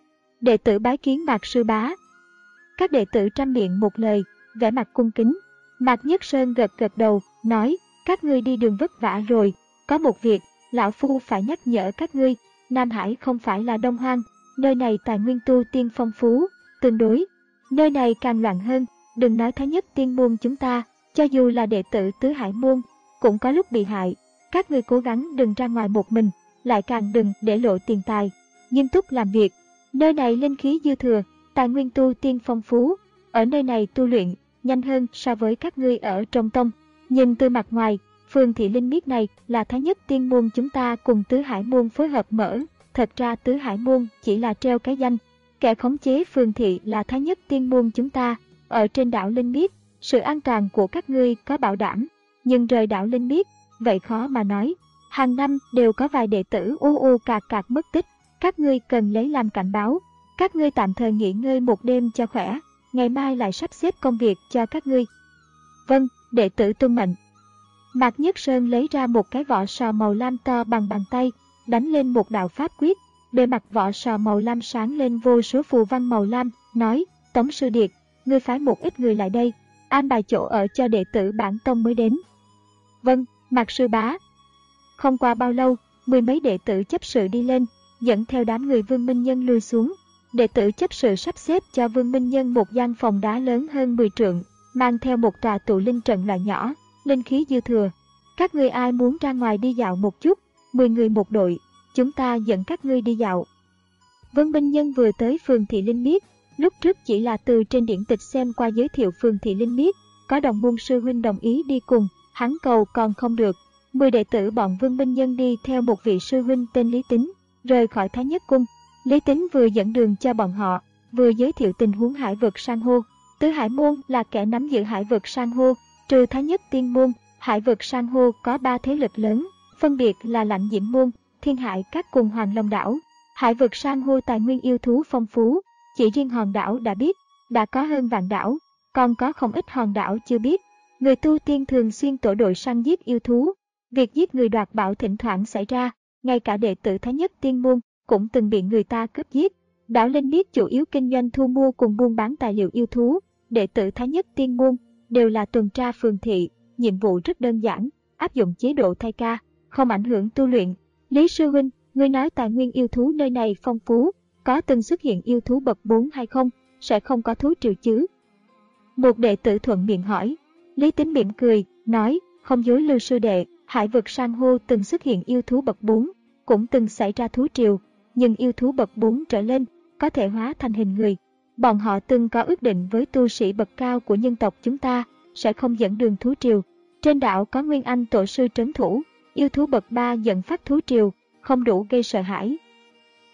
Đệ tử bái kiến Mạc sư bá. Các đệ tử trăm miệng một lời, vẻ mặt cung kính. Mạc Nhất Sơn gật gật đầu, nói: các ngươi đi đường vất vả rồi, có một việc, lão phu phải nhắc nhở các ngươi. Nam Hải không phải là Đông Hoang, nơi này tài nguyên tu tiên phong phú, tương đối. Nơi này càng loạn hơn, đừng nói Thái Nhất Tiên Môn chúng ta, cho dù là đệ tử Tứ Hải Môn, cũng có lúc bị hại. Các ngươi cố gắng đừng ra ngoài một mình, lại càng đừng để lộ tiền tài, nghiêm túc làm việc. Nơi này linh khí dư thừa, tài nguyên tu tiên phong phú, ở nơi này tu luyện nhanh hơn so với các ngươi ở trong tông. Nhìn từ mặt ngoài, Phường Thị Linh biết này là Thái Nhất Tiên Môn chúng ta cùng Tứ Hải Môn phối hợp mở. Thật ra Tứ Hải Môn chỉ là treo cái danh, kẻ khống chế Phường Thị là Thái Nhất Tiên Môn chúng ta. Ở trên đảo Linh Miết, sự an toàn của các ngươi có bảo đảm, nhưng rời đảo Linh Miết, vậy khó mà nói. Hàng năm đều có vài đệ tử u u cạc cạc mất tích, các ngươi cần lấy làm cảnh báo. Các ngươi tạm thời nghỉ ngơi một đêm cho khỏe, ngày mai lại sắp xếp công việc cho các ngươi. Vâng, đệ tử tuân mệnh. Mạc Nhất Sơn lấy ra một cái vỏ sò màu lam to bằng bàn tay, đánh lên một đạo pháp quyết, bề mặt vỏ sò màu lam sáng lên vô số phù văn màu lam, nói: Tống sư điệt, ngươi phái một ít người lại đây, an bài chỗ ở cho đệ tử bản tông mới đến. Vâng, Mạc sư bá. Không qua bao lâu, mười mấy đệ tử chấp sự đi lên, dẫn theo đám người Vương Minh Nhân lui xuống. Đệ tử chấp sự sắp xếp cho Vương Minh Nhân một gian phòng đá lớn hơn mười trượng, mang theo một tòa tụ linh trận loại nhỏ, linh khí dư thừa. Các ngươi ai muốn ra ngoài đi dạo một chút, mười người một đội, chúng ta dẫn các ngươi đi dạo. Vương Minh Nhân vừa tới Phường Thị Linh Miết, lúc trước chỉ là từ trên điển tịch xem qua giới thiệu Phường Thị Linh Miết, có đồng môn sư huynh đồng ý đi cùng, hắn cầu còn không được. Mười đệ tử bọn Vương Minh Nhân đi theo một vị sư huynh tên Lý Tính, rời khỏi Thái Nhất Cung. Lý Tính vừa dẫn đường cho bọn họ, vừa giới thiệu tình huống hải vực san hô. Tứ Hải Môn là kẻ nắm giữ hải vực san hô, trừ Thái Nhất Tiên Môn, hải vực san hô có ba thế lực lớn, phân biệt là Lãnh Diễm Môn, Thiên Hải Các cùng Hoàng Long Đảo. Hải vực san hô tài nguyên yêu thú phong phú, chỉ riêng hòn đảo đã biết, đã có hơn vạn đảo, còn có không ít hòn đảo chưa biết. Người tu tiên thường xuyên tổ đội săn giết yêu thú, việc giết người đoạt bảo thỉnh thoảng xảy ra, ngay cả đệ tử Thái Nhất Tiên Môn cũng từng bị người ta cướp giết. Đảo Linh Miết chủ yếu kinh doanh thu mua cùng buôn bán tài liệu yêu thú, đệ tử Thái Nhất Tiên Môn đều là tuần tra phường thị, nhiệm vụ rất đơn giản, áp dụng chế độ thay ca, không ảnh hưởng tu luyện. Lý sư huynh, ngươi nói tài nguyên yêu thú nơi này phong phú, có từng xuất hiện yêu thú bậc bốn hay không, sẽ không có thú triều chứ? Một đệ tử thuận miệng hỏi. Lý Tính mỉm cười, nói, không dối Lưu sư đệ, hải vực san hô từng xuất hiện yêu thú bậc bốn, cũng từng xảy ra thú triều, nhưng yêu thú bậc bốn trở lên có thể hóa thành hình người. Bọn họ từng có ước định với tu sĩ bậc cao của nhân tộc chúng ta, sẽ không dẫn đường thú triều. Trên đảo có Nguyên Anh tổ sư trấn thủ, yêu thú bậc ba dẫn phát thú triều, không đủ gây sợ hãi.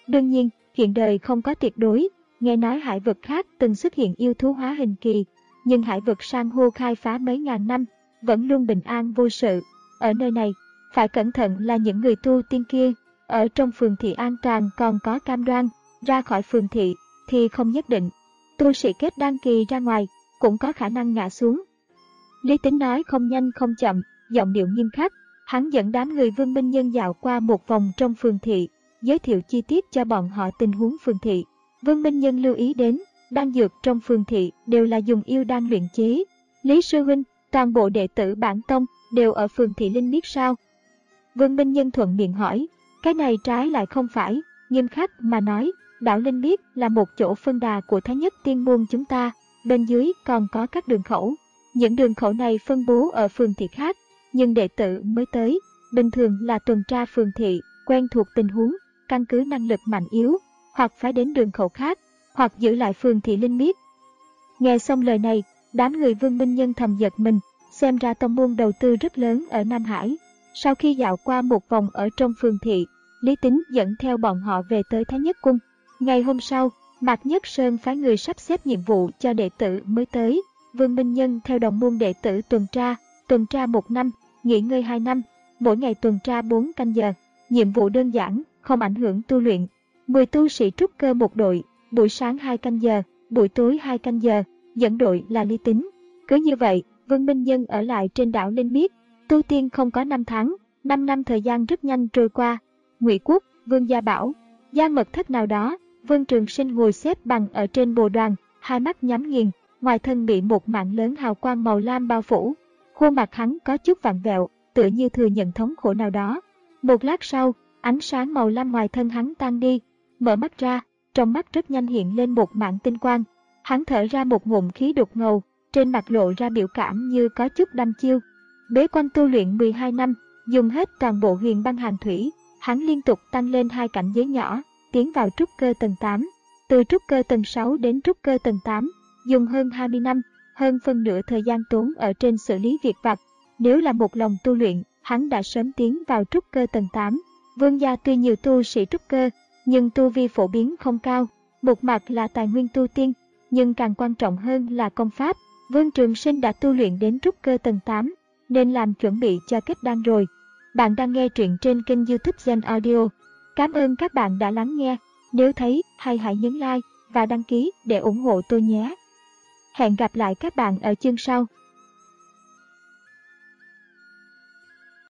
Đương nhiên, hiện đời không có tuyệt đối, nghe nói hải vực khác từng xuất hiện yêu thú hóa hình kỳ, nhưng hải vực san hô khai phá mấy ngàn năm, vẫn luôn bình an vô sự. Ở nơi này, phải cẩn thận là những người tu tiên kia, ở trong phường thị an toàn còn có cam đoan, ra khỏi phường thị thì không nhất định. Tu sĩ kết đan kỳ ra ngoài, cũng có khả năng ngã xuống. Lý Tính nói không nhanh không chậm, giọng điệu nghiêm khắc. Hắn dẫn đám người Vương Minh Nhân dạo qua một vòng trong phường thị, giới thiệu chi tiết cho bọn họ tình huống phường thị. Vương Minh Nhân lưu ý đến, đan dược trong phường thị đều là dùng yêu đan luyện chế. Lý sư huynh, toàn bộ đệ tử bản tông đều ở phường thị Linh Miết sao? Vương Minh Nhân thuận miệng hỏi. Cái này trái lại không phải, nghiêm khắc mà nói, đảo Linh Miết là một chỗ phân đà của Thái Nhất Tiên môn chúng ta, bên dưới còn có các đường khẩu. Những đường khẩu này phân bố ở phường thị khác, nhưng đệ tử mới tới, bình thường là tuần tra phường thị, quen thuộc tình huống, căn cứ năng lực mạnh yếu, hoặc phải đến đường khẩu khác, hoặc giữ lại phường thị Linh Miết. Nghe xong lời này, đám người Vương Minh Nhân thầm giật mình, xem ra tông môn đầu tư rất lớn ở Nam Hải. Sau khi dạo qua một vòng ở trong phường thị, Lý Tính dẫn theo bọn họ về tới Thái Nhất Cung. Ngày hôm sau, Mạc Nhất Sơn phái người sắp xếp nhiệm vụ cho đệ tử mới tới. Vương Minh Nhân theo đồng môn đệ tử tuần tra, tuần tra một năm, nghỉ ngơi hai năm, mỗi ngày tuần tra bốn canh giờ. Nhiệm vụ đơn giản, không ảnh hưởng tu luyện. mười tu sĩ trúc cơ một đội, buổi sáng hai canh giờ, buổi tối hai canh giờ, dẫn đội là Lý Tính. Cứ như vậy, Vương Minh Nhân ở lại trên đảo Linh Miết, tu tiên không có năm tháng, năm năm thời gian rất nhanh trôi qua. Ngụy Quốc, Vương Gia Bảo, gian mật thất nào đó, Vương Trường Sinh ngồi xếp bằng ở trên bồ đoàn, hai mắt nhắm nghiền, ngoài thân bị một mảng lớn hào quang màu lam bao phủ. Khuôn mặt hắn có chút vặn vẹo, tựa như thừa nhận thống khổ nào đó. Một lát sau, ánh sáng màu lam ngoài thân hắn tan đi, mở mắt ra, trong mắt rất nhanh hiện lên một mảng tinh quang. Hắn thở ra một ngụm khí đục ngầu, trên mặt lộ ra biểu cảm như có chút đăm chiêu. Bế quan tu luyện mười hai năm, dùng hết toàn bộ huyền băng hàn thủy, hắn liên tục tăng lên hai cảnh giới nhỏ, tiến vào trúc cơ tầng tám. Từ trúc cơ tầng sáu đến trúc cơ tầng tám, dùng hơn hai mươi năm, hơn phân nửa thời gian tốn ở trên xử lý việc vặt. Nếu là một lòng tu luyện, hắn đã sớm tiến vào trúc cơ tầng tám. Vương gia tuy nhiều tu sĩ trúc cơ, nhưng tu vi phổ biến không cao. Một mặt là tài nguyên tu tiên, nhưng càng quan trọng hơn là công pháp. Vương Trường Sinh đã tu luyện đến trúc cơ tầng tám, nên làm chuẩn bị cho kết đan rồi. Bạn đang nghe truyện trên kênh YouTube Gen Audio. Cảm ơn các bạn đã lắng nghe. Nếu thấy hay hãy nhấn like và đăng ký để ủng hộ tôi nhé. Hẹn gặp lại các bạn ở chương sau.